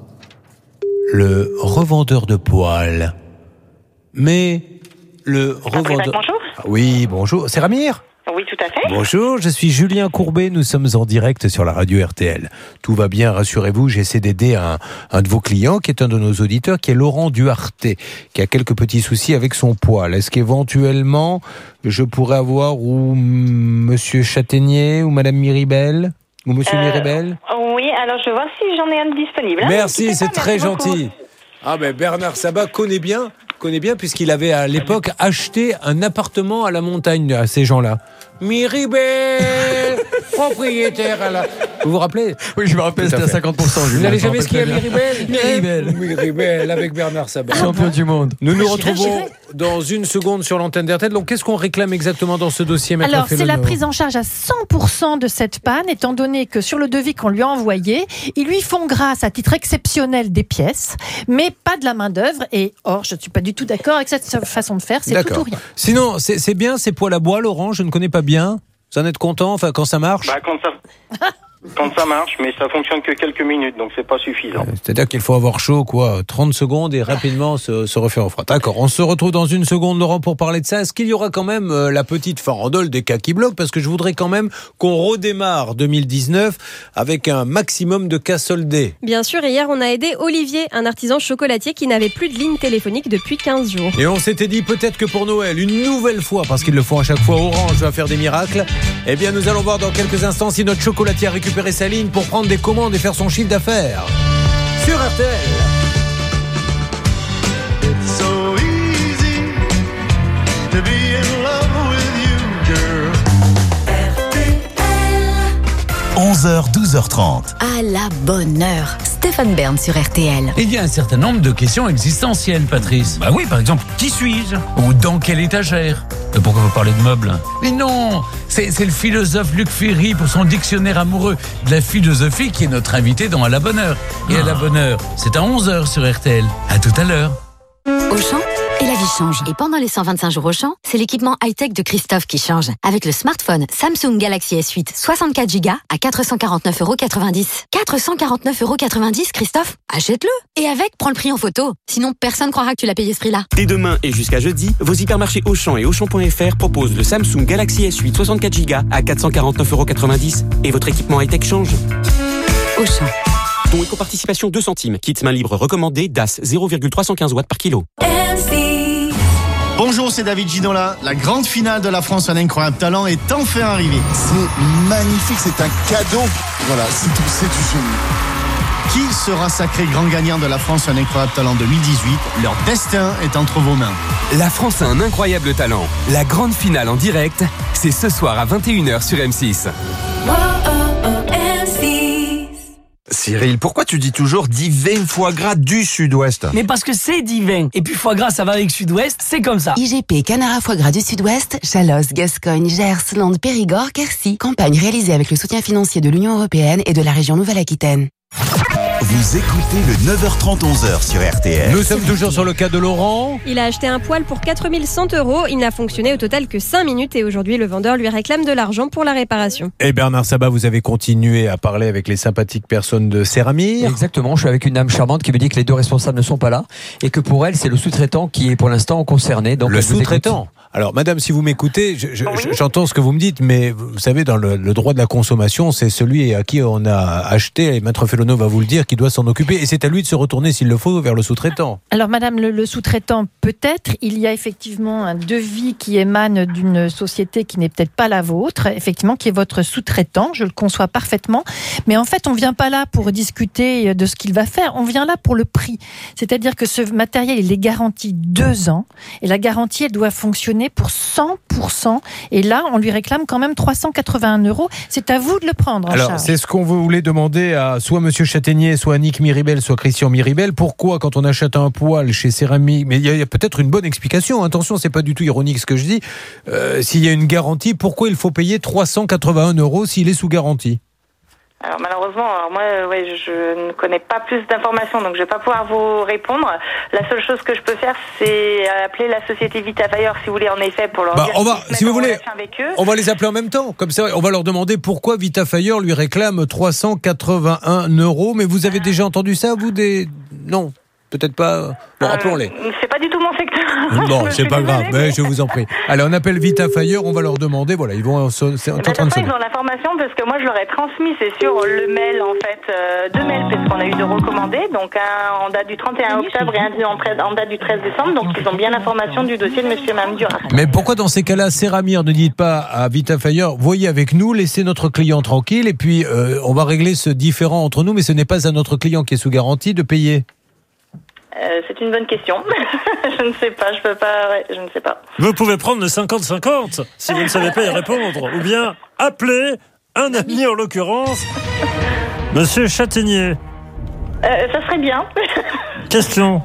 le revendeur de poils. Mais le revendeur... Bonjour. Oui, bonjour. C'est Ramir ? Oui, tout à fait. Bonjour, je suis Julien Courbet, nous sommes en direct sur la radio RTL. Tout va bien, rassurez-vous, j'essaie d'aider un de vos clients, qui est un de nos auditeurs, qui est Laurent Duarte, qui a quelques petits soucis avec son poil. Est-ce qu'éventuellement, je pourrais avoir ou Monsieur Châtaignier ou Madame Miribel ou Monsieur Miribel? Oui, alors je vois si j'en ai un disponible. Merci, c'est très gentil. Ah ben Bernard Sabat connaît bien puisqu'il avait à l'époque acheté un appartement à la montagne à ces gens-là. Miribel, propriétaire à la... Vous vous rappelez? Oui, je me rappelle, c'était à 50%. Vous n'allez jamais skier à Miribel? Miribel avec Bernard Sabat. Champion du monde. Nous nous retrouvons dans une seconde sur l'antenne d'RTL. Donc qu'est-ce qu'on réclame exactement dans ce dossier, Maître Alors, Félono? c'est la prise en charge à 100% de cette panne, étant donné que sur le devis qu'on lui a envoyé, ils lui font grâce à titre exceptionnel des pièces, mais pas de la main-d'œuvre. Et or, je ne suis pas du tout d'accord avec cette façon de faire, c'est tout ou rien. Sinon, c'est bien ces poils à bois, Laurent, je ne connais pas bien. Vous en êtes content, enfin, quand ça marche? Quand ça marche, mais ça fonctionne que quelques minutes, donc c'est pas suffisant. C'est-à-dire qu'il faut avoir chaud, 30 secondes et rapidement se refaire au froid. D'accord, on se retrouve dans une seconde, Laurent, pour parler de ça. Est-ce qu'il y aura quand même la petite farandole des cas qui bloquent? Parce que je voudrais quand même qu'on redémarre 2019 avec un maximum de cas soldés. Bien sûr, et hier, on a aidé Olivier, un artisan chocolatier qui n'avait plus de ligne téléphonique depuis 15 jours. Et on s'était dit peut-être que pour Noël, une nouvelle fois, parce qu'ils le font à chaque fois, Orange va faire des miracles. Eh bien, nous allons voir dans quelques instants si notre chocolatier a récupéré sa ligne pour prendre des commandes et faire son chiffre d'affaires. Sur RTL. It's so easy to be in love with you, girl. RTL. 11h, 12h30. À la bonne heure. Stéphane Bern sur RTL. Il y a un certain nombre de questions existentielles, Patrice. Bah oui, par exemple, qui suis-je? Ou dans quelle étagère? Pourquoi vous parlez de meubles? Mais non, c'est le philosophe Luc Ferry pour son dictionnaire amoureux de la philosophie qui est notre invité dans À la bonne heure. Et À la bonne heure, c'est à 11h sur RTL. À tout à l'heure. Auchan, et la vie change. Et pendant les 125 jours Auchan, c'est l'équipement high-tech de Christophe qui change. Avec le smartphone Samsung Galaxy S8 64 Go à 449,90 €. 449,90 €, Christophe? Achète-le. Et avec, prends le prix en photo. Sinon, personne croira que tu l'as payé ce prix-là. Dès demain et jusqu'à jeudi, vos hypermarchés Auchan et Auchan.fr proposent le Samsung Galaxy S8 64 Go à 449,90 € et votre équipement high-tech change. Auchan. Don éco-participation 2 centimes. Kit main libre recommandé DAS 0,315 watts par kilo. Bonjour, c'est David Ginola. La grande finale de la France, un incroyable talent, est enfin arrivée. C'est magnifique, c'est un cadeau. Voilà, c'est du génie. Qui sera sacré grand gagnant de la France, un incroyable talent 2018? Leur destin est entre vos mains. La France a un incroyable talent. La grande finale en direct, c'est ce soir à 21h sur M6. Cyril, pourquoi tu dis toujours divin foie gras du Sud-Ouest? Mais parce que c'est divin. Et puis foie gras, ça va avec Sud-Ouest, c'est comme ça. IGP Canard à foie gras du Sud-Ouest, Chalosse, Gascogne, Gers, Landes, Périgord, Quercy. Campagne réalisée avec le soutien financier de l'Union européenne et de la région Nouvelle-Aquitaine. Vous écoutez le 9h30 11h sur RTL. Nous sommes toujours sur le cas de Laurent. Il a acheté un poêle pour 4100 €. Il n'a fonctionné au total que 5 minutes et aujourd'hui, le vendeur lui réclame de l'argent pour la réparation. Et Bernard Sabat, vous avez continué à parler avec les sympathiques personnes de Séramir. Exactement, je suis avec une dame charmante qui me dit que les deux responsables ne sont pas là et que pour elle, c'est le sous-traitant qui est pour l'instant concerné. Donc le sous-traitant. Alors, madame, si vous m'écoutez, j'entends ce que vous me dites, mais vous savez, dans le droit de la consommation, c'est celui à qui on a acheté, et Maître Fellono va vous le dire, qui doit s'en occuper. Et c'est à lui de se retourner, s'il le faut, vers le sous-traitant. Alors, madame, le sous-traitant, peut-être, il y a effectivement un devis qui émane d'une société qui n'est peut-être pas la vôtre, effectivement, qui est votre sous-traitant, je le conçois parfaitement. Mais en fait, on ne vient pas là pour discuter de ce qu'il va faire, on vient là pour le prix. C'est-à-dire que ce matériel, il est garanti 2 ans, et la garantie, elle doit fonctionner pour 100%. Et là, on lui réclame quand même 381 €. C'est à vous de le prendre en charge. Alors, c'est ce qu'on voulait demander à soit Monsieur Châtaignier, soit Annick Miribel, soit Christian Miribel. Pourquoi, quand on achète un poêle chez Céramique, mais il y a peut-être une bonne explication. Attention, c'est pas du tout ironique ce que je dis. S'il y a une garantie, pourquoi il faut payer 381 € s'il est sous garantie? Alors malheureusement, moi, je ne connais pas plus d'informations, donc je vais pas pouvoir vous répondre. La seule chose que je peux faire, c'est appeler la société Vitafire, si vous voulez, en effet, pour leur dire si vous voulez, avec eux. on va les appeler en même temps. Comme ça, on va leur demander pourquoi Vitafire lui réclame 381 €. Mais vous avez déjà entendu ça, vous Non, peut-être pas. Bon, rappelons-les. C'est pas du tout mon secteur. Non, c'est pas grave, mais je vous en prie. Allez, on appelle Vitafire, on va leur demander. Voilà, ils vont. C'est en train de ils ont l'information parce que moi je leur ai transmis, c'est sur le mail en fait, 2 mails parce qu'on a eu 2 recommandés, donc un en date du 31 octobre et un en date du 13 décembre, donc ils ont bien l'information du dossier de Monsieur et Mme Duras. Mais pourquoi dans ces cas-là, Séramir ne dites pas à Vitafire, voyez avec nous, laissez notre client tranquille et puis on va régler ce différend entre nous, mais ce n'est pas à notre client qui est sous garantie de payer. C'est une bonne question. Je ne sais pas, je ne sais pas. Vous pouvez prendre le 50-50 si vous ne savez pas y répondre, ou bien appeler un ami en l'occurrence, Monsieur Châtaignier. Ça serait bien. Question.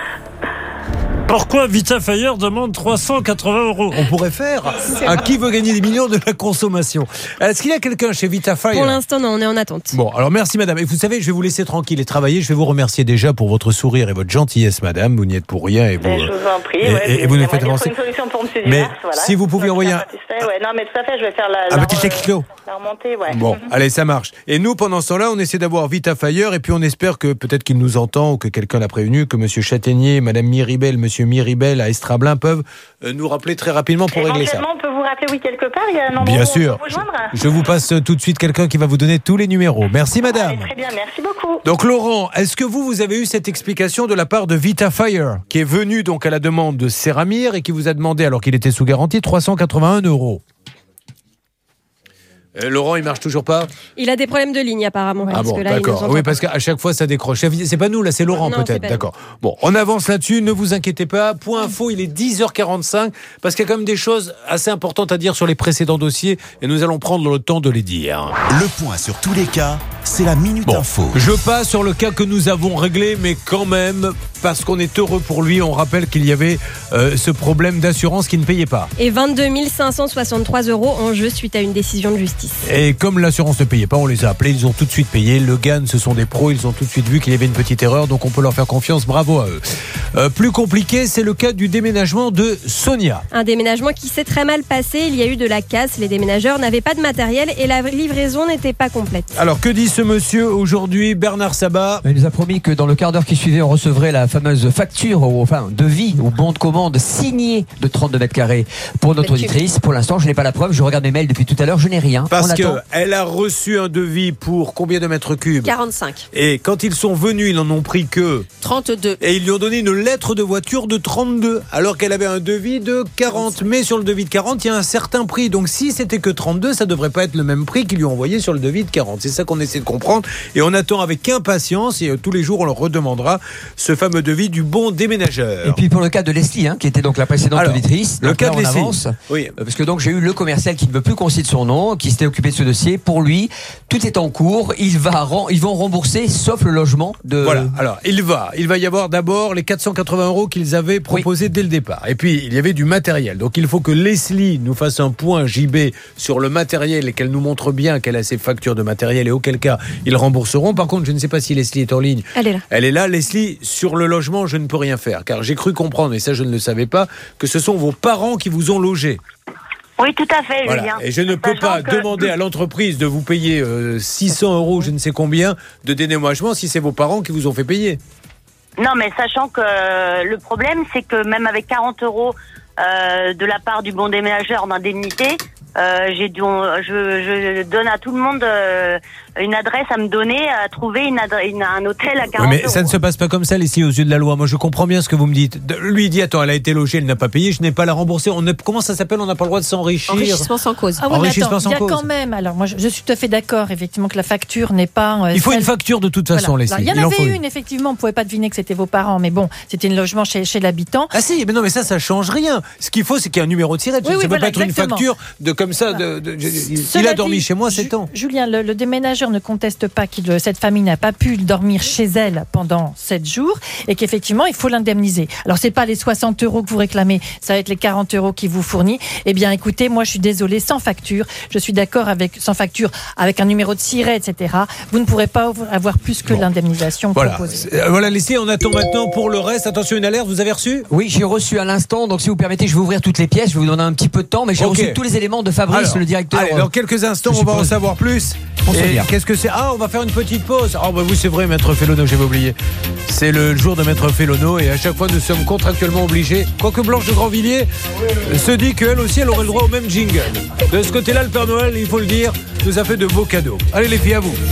Pourquoi Vitafire demande 380 €? On pourrait faire à qui veut gagner des millions de la consommation. Est-ce qu'il y a quelqu'un chez Vitafire? Pour l'instant, non, on est en attente. Bon, alors merci madame. Et vous savez, je vais vous laisser tranquille et travailler. Je vais vous remercier déjà pour votre sourire et votre gentillesse, madame. Vous n'y êtes pour rien. Et vous, je vous en prie. Et vous nous faites avancer. Une solution pour monsieur Mais Duvers, voilà. si vous pouviez envoyer un... non, mais tout à fait, je vais faire la petit texto. La remontée, ouais. Bon, allez, ça marche. Et nous, pendant ce temps-là, on essaie d'avoir Vitafire et puis on espère que peut-être qu'il nous entend ou que quelqu'un l'a prévenu, que monsieur Châtaignier, madame Miribel, monsieur Miribel à Estrablin peuvent nous rappeler très rapidement pour régler ça. On peut vous rappeler, oui, quelque part, il y a un endroit Bien où sûr. on peut vous joindre. Je vous passe tout de suite quelqu'un qui va vous donner tous les numéros. Merci madame. Allez, très bien, merci beaucoup. Donc Laurent, est-ce que vous avez eu cette explication de la part de Vitafire, qui est venu donc à la demande de Séramir et qui vous a demandé, alors qu'il était sous garantie, 381 €? Laurent, il marche toujours pas? Il a des problèmes de ligne apparemment. Ah bon, d'accord. Oui, parce qu'à chaque fois ça décroche. C'est pas nous là, c'est Laurent Non, peut-être. c'est D'accord. Bon, on avance là-dessus. Ne vous inquiétez pas. Point info, il est 10h45 parce qu'il y a quand même des choses assez importantes à dire sur les précédents dossiers et nous allons prendre le temps de les dire. Le point sur tous les cas c'est la Minute Info. Je passe sur le cas que nous avons réglé, mais quand même, parce qu'on est heureux pour lui, on rappelle qu'il y avait ce problème d'assurance qui ne payait pas. Et 22 563 € en jeu suite à une décision de justice. Et comme l'assurance ne payait pas, on les a appelés, ils ont tout de suite payé. Le GAN, ce sont des pros, ils ont tout de suite vu qu'il y avait une petite erreur, donc on peut leur faire confiance, bravo à eux. Plus compliqué, c'est le cas du déménagement de Sonia. Un déménagement qui s'est très mal passé, il y a eu de la casse, les déménageurs n'avaient pas de matériel et la livraison n'était pas complète. Alors que dit ce monsieur aujourd'hui, Bernard Sabat? Il nous a promis que dans le quart d'heure qui suivait, on recevrait la fameuse facture, enfin devis ou bon de commande signé de 32 mètres carrés pour notre auditrice. Pour l'instant, je n'ai pas la preuve, je regarde mes mails depuis tout à l'heure, je n'ai rien. Parce qu'elle a reçu un devis pour combien de mètres cubes? 45. Et quand ils sont venus, ils n'en ont pris que 32. Et ils lui ont donné une lettre de voiture de 32, alors qu'elle avait un devis de 40. Mais sur le devis de 40, il y a un certain prix. Donc si c'était que 32, ça ne devrait pas être le même prix qu'ils lui ont envoyé sur le devis de 40. C'est ça qu'on essaie de comprendre. Et on attend avec impatience, et tous les jours, on leur redemandera ce fameux devis du bon déménageur. Et puis pour le cas de Leslie, qui était donc la précédente auditrice, le cas là, de Leslie. avance, oui. Parce que donc j'ai eu le commercial qui ne veut plus qu'on cite son nom, qui s'était occupé de ce dossier. Pour lui, tout est en cours. Ils vont rembourser, sauf le logement de. Voilà. Alors il va y avoir d'abord les 480 € qu'ils avaient proposés dès le départ. Et puis il y avait du matériel. Donc il faut que Leslie nous fasse un point JB sur le matériel et qu'elle nous montre bien qu'elle a ses factures de matériel et auquel cas ils rembourseront. Par contre, je ne sais pas si Leslie est en ligne. Elle est là. Elle est là. Leslie, sur le logement, je ne peux rien faire car j'ai cru comprendre, et ça je ne le savais pas, que ce sont vos parents qui vous ont logé. Oui, tout à fait, Voilà. Julien. Et je ne peux pas demander à l'entreprise de vous payer 600 €, je ne sais combien, de dédommagement si c'est vos parents qui vous ont fait payer. Non, mais sachant que le problème, c'est que même avec 40 € de la part du bon déménageur d'indemnité, je donne à tout le monde une adresse à me donner, à trouver un hôtel à 40 €. Oui, mais ça ne se passe pas comme ça, Leslie, aux yeux de la loi. Moi, je comprends bien ce que vous me dites. Lui, il dit, attends, elle a été logée, elle n'a pas payé, je n'ai pas la rembourser. Comment ça s'appelle? On n'a pas le droit de s'enrichir. Enrichissement sans cause. Ah oui, mais Enrichissement attends, sans il y a cause. quand même. Alors moi, je suis tout à fait d'accord, effectivement, que la facture n'est pas. Il faut une facture de toute façon, Voilà. Leslie. Alors, il y en avait une, effectivement. On ne pouvait pas deviner que c'était vos parents, mais bon, c'était un logement chez l'habitant. Ah si, mais non, mais ça change rien. Ce qu'il faut, c'est qu'il y ait un numéro de tirette. Oui, ça ne peut voilà, pas être exactement. une facture de comme ça. Il a dormi chez moi 7 ans. Julien, le déménageur ne conteste pas que cette famille n'a pas pu dormir chez elle pendant 7 jours et qu'effectivement, il faut l'indemniser. Alors, c'est pas les 60 € que vous réclamez, ça va être les 40 € qu'il vous fournit. Eh bien, écoutez, moi, je suis désolée, sans facture. Je suis d'accord sans facture, avec un numéro de siret, etc. Vous ne pourrez pas avoir plus que l'indemnisation proposée. Voilà, Leslie, on attend maintenant pour le reste. Attention, une alerte, vous avez reçu? Oui, j'ai reçu à l'instant. Donc, si vous permettez, je vais ouvrir toutes les pièces. Je vais vous donner un petit peu de temps, mais j'ai reçu tous les éléments de Fabrice, Alors, le directeur. Allez, dans quelques instants, on va en savoir plus. Et qu'est-ce que c'est? Ah, on va faire une petite pause. Ah, bah oui, c'est vrai, Maître Félono, j'avais oublié. C'est le jour de Maître Félono et à chaque fois, nous sommes contractuellement obligés. Quoique Blanche de Grandvilliers se dit qu'elle aussi, elle aurait le droit au même jingle. De ce côté-là, le Père Noël, il faut le dire, nous a fait de beaux cadeaux. Allez, les filles, à vous.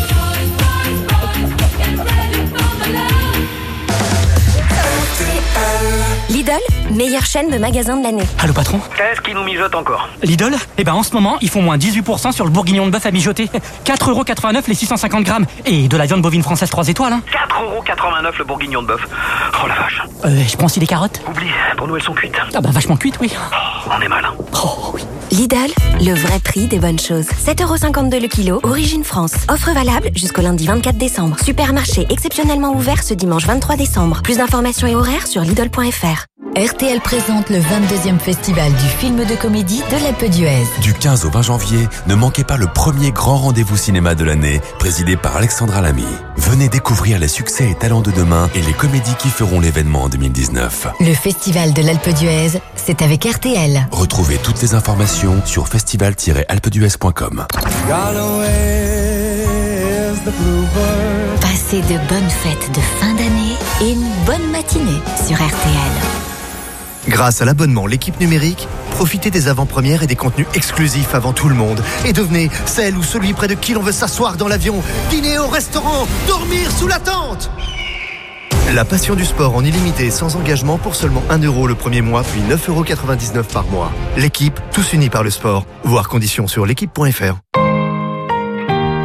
Lidl, meilleure chaîne de magasins de l'année. Allô patron? Qu'est-ce qui nous mijote encore? Lidl? Eh ben en ce moment, ils font moins 18% sur le bourguignon de bœuf à mijoter. 4,89 € les 650 grammes. Et de la viande bovine française 3 étoiles. 4,89 € le bourguignon de bœuf. Oh la vache. Je prends aussi des carottes? Oublie, pour nous elles sont cuites. Ah bah vachement cuites, oui. Oh, on est mal. Oh oui. Lidl, le vrai prix des bonnes choses. 7,52 € le kilo, origine France. Offre valable jusqu'au lundi 24 décembre. Supermarché exceptionnellement ouvert ce dimanche 23 décembre. Plus d'informations et horaires sur Lidl.fr. RTL présente le 22e festival du film de comédie de l'Alpe d'Huez. Du 15 au 20 janvier, ne manquez pas le premier grand rendez-vous cinéma de l'année, présidé par Alexandra Lamy. Venez découvrir les succès et talents de demain et les comédies qui feront l'événement en 2019. Le festival de l'Alpe d'Huez, c'est avec RTL. Retrouvez toutes les informations sur festival-alpeduez.com. Passez de bonnes fêtes de fin d'année et une bonne matinée sur RTL. Grâce à l'abonnement L'équipe numérique, profitez des avant-premières et des contenus exclusifs avant tout le monde. Et devenez celle ou celui près de qui l'on veut s'asseoir dans l'avion, dîner au restaurant, dormir sous la tente. La passion du sport en illimité sans engagement pour seulement 1 € le premier mois, puis 9,99 € par mois. L'équipe, tous unis par le sport. Voir conditions sur l'équipe.fr.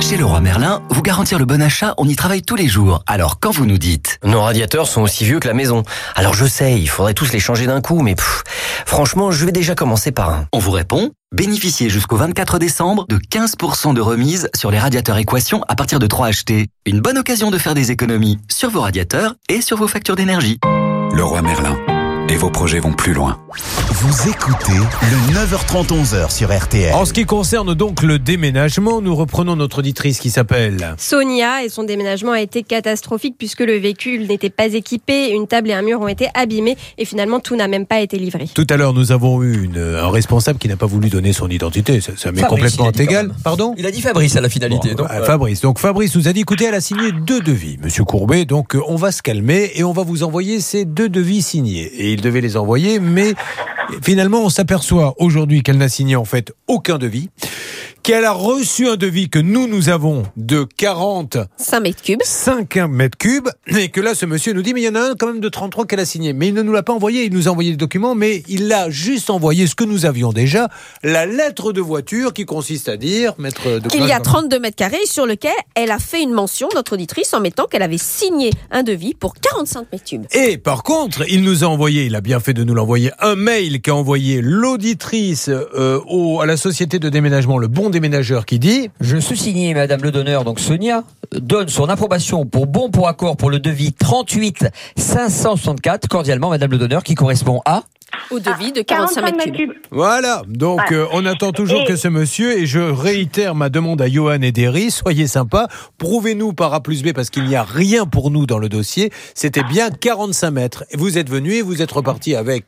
Chez Leroy Merlin, vous garantir le bon achat, on y travaille tous les jours. Alors quand vous nous dites... Nos radiateurs sont aussi vieux que la maison. Alors je sais, il faudrait tous les changer d'un coup, mais franchement, je vais déjà commencer par un. On vous répond, bénéficiez jusqu'au 24 décembre de 15% de remise sur les radiateurs Équation à partir de 3 achetés. Une bonne occasion de faire des économies sur vos radiateurs et sur vos factures d'énergie. Leroy Merlin. Et vos projets vont plus loin. Vous écoutez le 9h30 11h sur RTL. En ce qui concerne donc le déménagement, nous reprenons notre auditrice qui s'appelle Sonia, et son déménagement a été catastrophique puisque le véhicule n'était pas équipé, une table et un mur ont été abîmés et finalement tout n'a même pas été livré. Tout à l'heure, nous avons eu un responsable qui n'a pas voulu donner son identité. Ça m'est complètement égal. Pardon ? Il a dit Fabrice à la finalité. Bon, Fabrice. Donc Fabrice nous a dit, écoutez, elle a signé 2 devis, Monsieur Courbet. Donc on va se calmer et on va vous envoyer ces 2 devis signés. Et il devait les envoyer, mais finalement on s'aperçoit aujourd'hui qu'elle n'a signé en fait aucun devis, qu'elle a reçu un devis que nous avons de 45 mètres cubes. 5 mètres cubes, et que là ce monsieur nous dit mais il y en a un quand même de 33 qu'elle a signé, mais il ne nous l'a pas envoyé, il nous a envoyé des documents, mais il a juste envoyé ce que nous avions déjà, la lettre de voiture qui consiste à dire qu'il y a 32 mètres carrés sur lequel elle a fait une mention, notre auditrice, en mettant qu'elle avait signé un devis pour 45 mètres cubes. Et par contre, il nous a envoyé, il a bien fait de nous l'envoyer, un mail qu'a envoyé l'auditrice à la société de déménagement, le bon déménageur, qui dit: je suis signé, Madame le donneur, donc Sonia donne son approbation pour bon pour accord pour le devis 38 564, cordialement Madame le donneur, qui correspond à au devis de 45 mètres cubes. Voilà, donc on attend toujours que ce monsieur, et je réitère ma demande à Johan et Derry, soyez sympas, prouvez-nous par A plus B, parce qu'il n'y a rien pour nous dans le dossier, c'était bien 45 mètres. Vous êtes venu et vous êtes reparti avec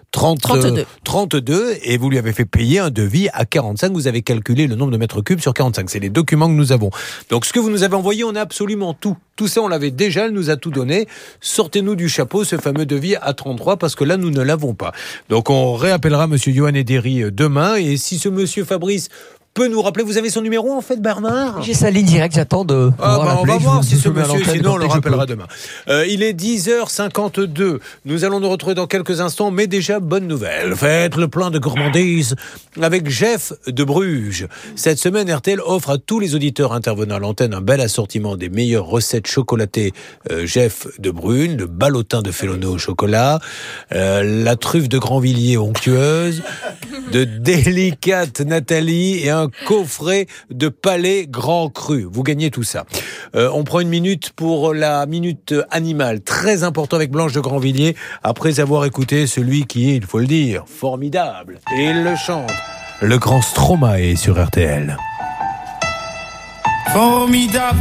32, et vous lui avez fait payer un devis à 45, vous avez calculé le nombre de mètres cubes sur 45, c'est les documents que nous avons. Donc ce que vous nous avez envoyé, on a absolument tout. Tout ça, on l'avait déjà, elle nous a tout donné. Sortez-nous du chapeau ce fameux devis à 33, parce que là, nous ne l'avons pas. Donc on réappellera monsieur Johan et Derry demain, et si ce monsieur Fabrice peut nous rappeler, vous avez son numéro en fait, Bernard ? J'ai sa ligne directe, j'attends de on va voir si ce monsieur, sinon on le rappellera demain. Il est 10h52, nous allons nous retrouver dans quelques instants, mais déjà bonne nouvelle, faites le plein de gourmandise avec Jeff de Bruges. Cette semaine, RTL offre à tous les auditeurs intervenant à l'antenne un bel assortiment des meilleures recettes chocolatées Jeff de Brune, le ballotin de Félono au chocolat, la truffe de Grandvilliers onctueuse, de délicate Nathalie et un coffret de Palais Grand Cru. Vous gagnez tout ça. On prend une minute pour la minute animale, très important avec Blanche de Grandvilliers, après avoir écouté celui qui est, il faut le dire, formidable. Et il le chante. Le grand Stromae sur RTL. Formidable,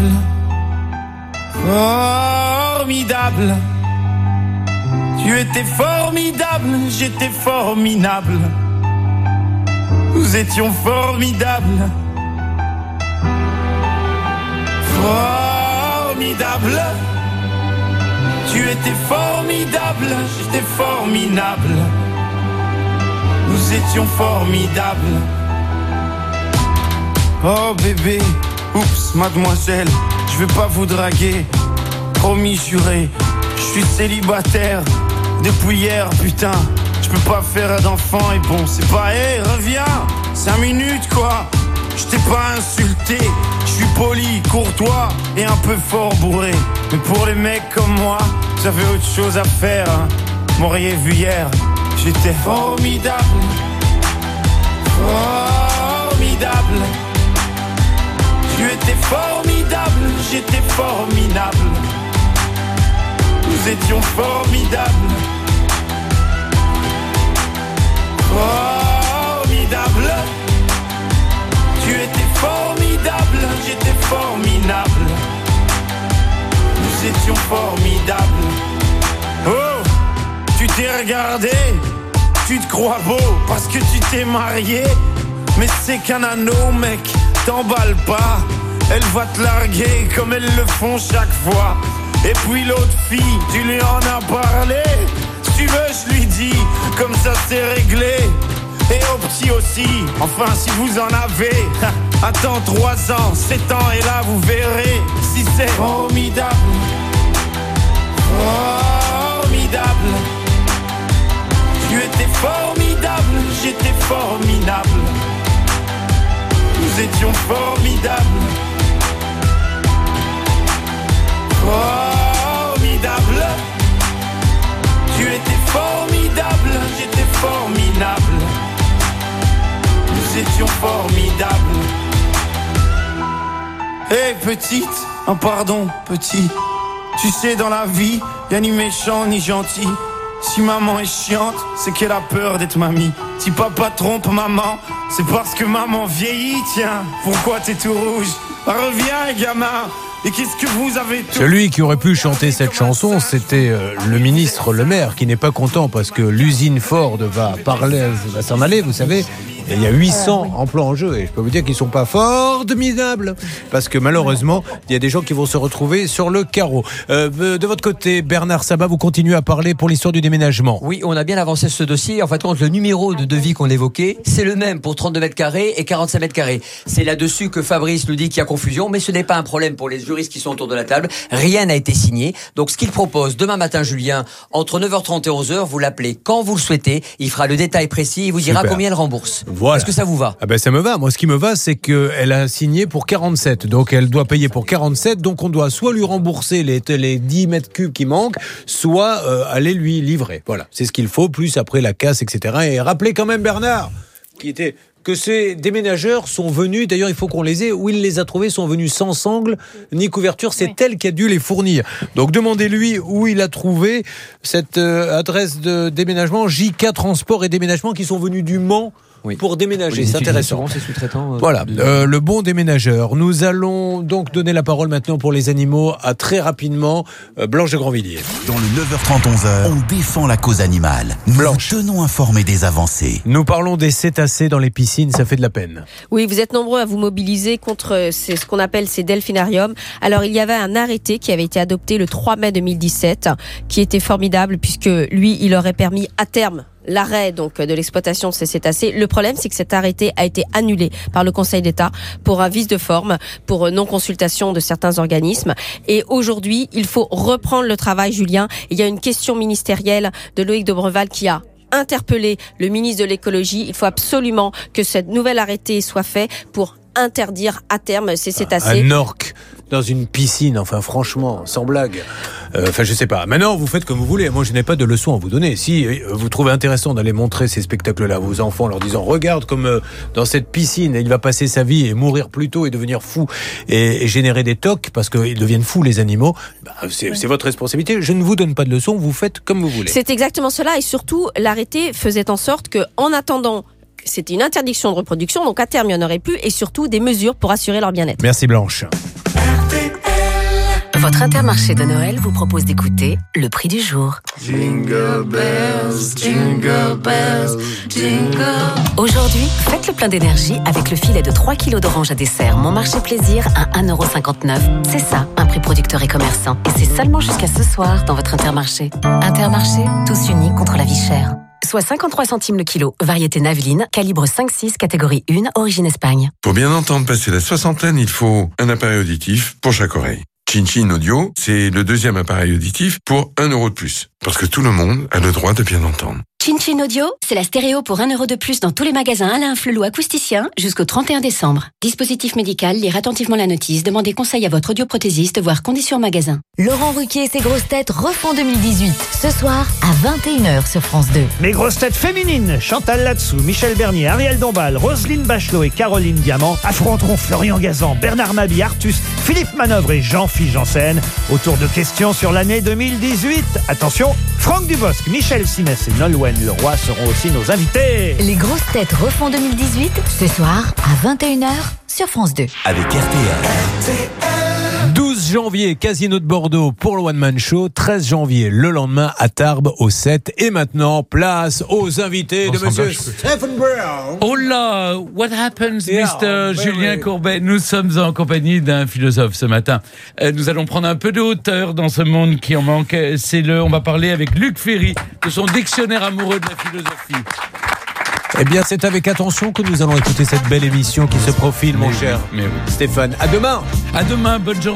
formidable. Tu étais formidable, j'étais formidable. Nous étions formidables. Formidable. Tu étais formidable, j'étais formidable. Nous étions formidables. Oh bébé, oups, mademoiselle, je vais pas vous draguer. Promis, juré, je suis célibataire depuis hier, putain. Je peux pas faire d'enfant et bon, c'est pas, reviens, 5 minutes quoi. Je t'ai pas insulté, je suis poli, courtois et un peu fort bourré. Mais pour les mecs comme moi, vous avez autre chose à faire, hein. M'auriez vu hier, j'étais formidable. Formidable. Tu étais formidable, j'étais formidable. Nous étions formidables. Formidable. Tu étais formidable, j'étais formidable. Nous étions formidables. Oh, tu t'es regardé, tu te crois beau parce que tu t'es marié. Mais c'est qu'un anneau, mec, t'emballe pas. Elle va te larguer comme elles le font chaque fois. Et puis l'autre fille, tu lui en as parlé. Si tu veux, je lui dis, comme ça c'est réglé. Et au petit aussi, enfin si vous en avez. Attends 3 ans, 7 ans et là vous verrez si c'est formidable. Formidable. Tu étais formidable, j'étais formidable. Nous étions formidables. formidable. Tu étais formidable, j'étais formidable. Nous étions formidables. Hé petite, pardon petit. Tu sais dans la vie, y'a ni méchant ni gentil. Si maman est chiante, c'est qu'elle a peur d'être mamie. Si papa trompe maman, c'est parce que maman vieillit. Tiens, pourquoi t'es tout rouge? Reviens gamin. Et qu'est-ce que vous avez tout... Celui qui aurait pu chanter cette chanson, c'était le ministre Le Maire, qui n'est pas content parce que l'usine Ford va s'en aller, vous savez. Et il y a 800 emplois en jeu et je peux vous dire qu'ils ne sont pas formidables parce que malheureusement, il y a des gens qui vont se retrouver sur le carreau. De votre côté, Bernard Sabat, vous continuez à parler pour l'histoire du déménagement. Oui, on a bien avancé ce dossier. En fait, le numéro de devis qu'on évoquait, c'est le même pour 32 mètres carrés et 45 mètres carrés. C'est là-dessus que Fabrice nous dit qu'il y a confusion, mais ce n'est pas un problème pour les juristes qui sont autour de la table. Rien n'a été signé. Donc, ce qu'il propose demain matin, Julien, entre 9h30 et 11h, vous l'appelez quand vous le souhaitez. Il fera le détail précis. Il vous dira combien elle rembourse. Voilà. Est-ce que ça vous va? Ah ben ça me va. Moi, ce qui me va, c'est qu'elle a signé pour 47. Donc, elle doit payer pour 47. Donc, on doit soit lui rembourser les 10 mètres cubes qui manquent, soit aller lui livrer. Voilà. C'est ce qu'il faut, plus après la casse, etc. Et rappelez quand même, Bernard, que ces déménageurs sont venus, d'ailleurs il faut qu'on les ait, où il les a trouvés, sont venus sans sangle ni couverture, c'est elle qui a dû les fournir. Donc demandez-lui où il a trouvé cette adresse de déménagement, JK Transport et Déménagement, qui sont venus du Mans pour déménager. C'est intéressant. Ces sous-traitants, voilà, le bon déménageur. Nous allons donc donner la parole maintenant pour les animaux à très rapidement Blanche de Grandvilliers. Dans le 9h30, 11h, on défend la cause animale. Nous vous tenons informés des avancées. Nous parlons des cétacés dans les piscines, ça fait de la peine. Oui, vous êtes nombreux à vous mobiliser contre ce qu'on appelle ces delphinariums. Alors, il y avait un arrêté qui avait été adopté le 3 mai 2017, qui était formidable puisque lui, il aurait permis à terme l'arrêt donc de l'exploitation de ces cétacés. Le problème, c'est que cet arrêté a été annulé par le Conseil d'État pour un vice de forme, pour non-consultation de certains organismes. Et aujourd'hui, il faut reprendre le travail, Julien. Il y a une question ministérielle de Loïc Dobreval qui a interpellé le ministre de l'écologie. Il faut absolument que cette nouvelle arrêté soit fait pour interdire à terme ces cétacés. Un orque dans une piscine, enfin franchement, sans blague. Enfin, je sais pas. Maintenant, vous faites comme vous voulez. Moi, je n'ai pas de leçon à vous donner. Si vous trouvez intéressant d'aller montrer ces spectacles-là à vos enfants, en leur disant, regarde comme dans cette piscine, il va passer sa vie et mourir plus tôt et devenir fou et générer des tocs parce qu'ils deviennent fous, les animaux, c'est votre responsabilité. Je ne vous donne pas de leçon. Vous faites comme vous voulez. C'est exactement cela. Et surtout, l'arrêté faisait en sorte que, en attendant, c'était une interdiction de reproduction, donc à terme, il n'y en aurait plus, et surtout des mesures pour assurer leur bien-être. Merci Blanche. Votre Intermarché de Noël vous propose d'écouter le prix du jour. Jingle bells, jingle bells, jingle. Aujourd'hui, faites le plein d'énergie avec le filet de 3 kilos d'orange à dessert Mon Marché Plaisir à 1,59 €. C'est ça, un prix producteur et commerçant. Et c'est seulement jusqu'à ce soir dans votre Intermarché. Intermarché, tous unis contre la vie chère. Soit 53 centimes le kilo. Variété Naveline, calibre 5,6, catégorie 1, origine Espagne. Pour bien entendre passer la soixantaine, il faut un appareil auditif pour chaque oreille. Chin Audio, c'est le deuxième appareil auditif pour 1 € de plus. Parce que tout le monde a le droit de bien entendre. Chin Audio, c'est la stéréo pour 1 € de plus dans tous les magasins Alain Flelou acousticien jusqu'au 31 décembre. Dispositif médical, lire attentivement la notice, demandez conseil à votre audioprothésiste, voire conditions magasin. Laurent Ruquier et ses grosses têtes refont 2018. Ce soir à 21h sur France 2. Mes grosses têtes féminines, Chantal Latsou, Michel Bernier, Ariel Dombal, Roselyne Bachelot et Caroline Diamant affronteront Florian Gazan, Bernard Mabie, Artus, Philippe Manœuvre et Jean-Philippe Janssen autour de questions sur l'année 2018. Attention, Franck Dubosc, Michel Simès et Nolwenn Leroy seront aussi nos invités. Les grosses têtes refont 2018 ce soir à 21h sur France 2. Avec RTL. 12 janvier, Casino de Bordeaux pour le One Man Show. 13 janvier, le lendemain à Tarbes au 7. Et maintenant, place aux invités de Monsieur Stephen Brown. Oh là, what happens, Mr. Julien Courbet? Nous sommes en compagnie d'un philosophe ce matin. Nous allons prendre un peu de hauteur dans ce monde qui en manque. On va parler avec Luc Ferry de son dictionnaire amoureux de la philosophie. Eh bien, c'est avec attention que nous allons écouter cette belle émission qui se profile, mon cher Stéphane. À demain. À demain, bonne journée.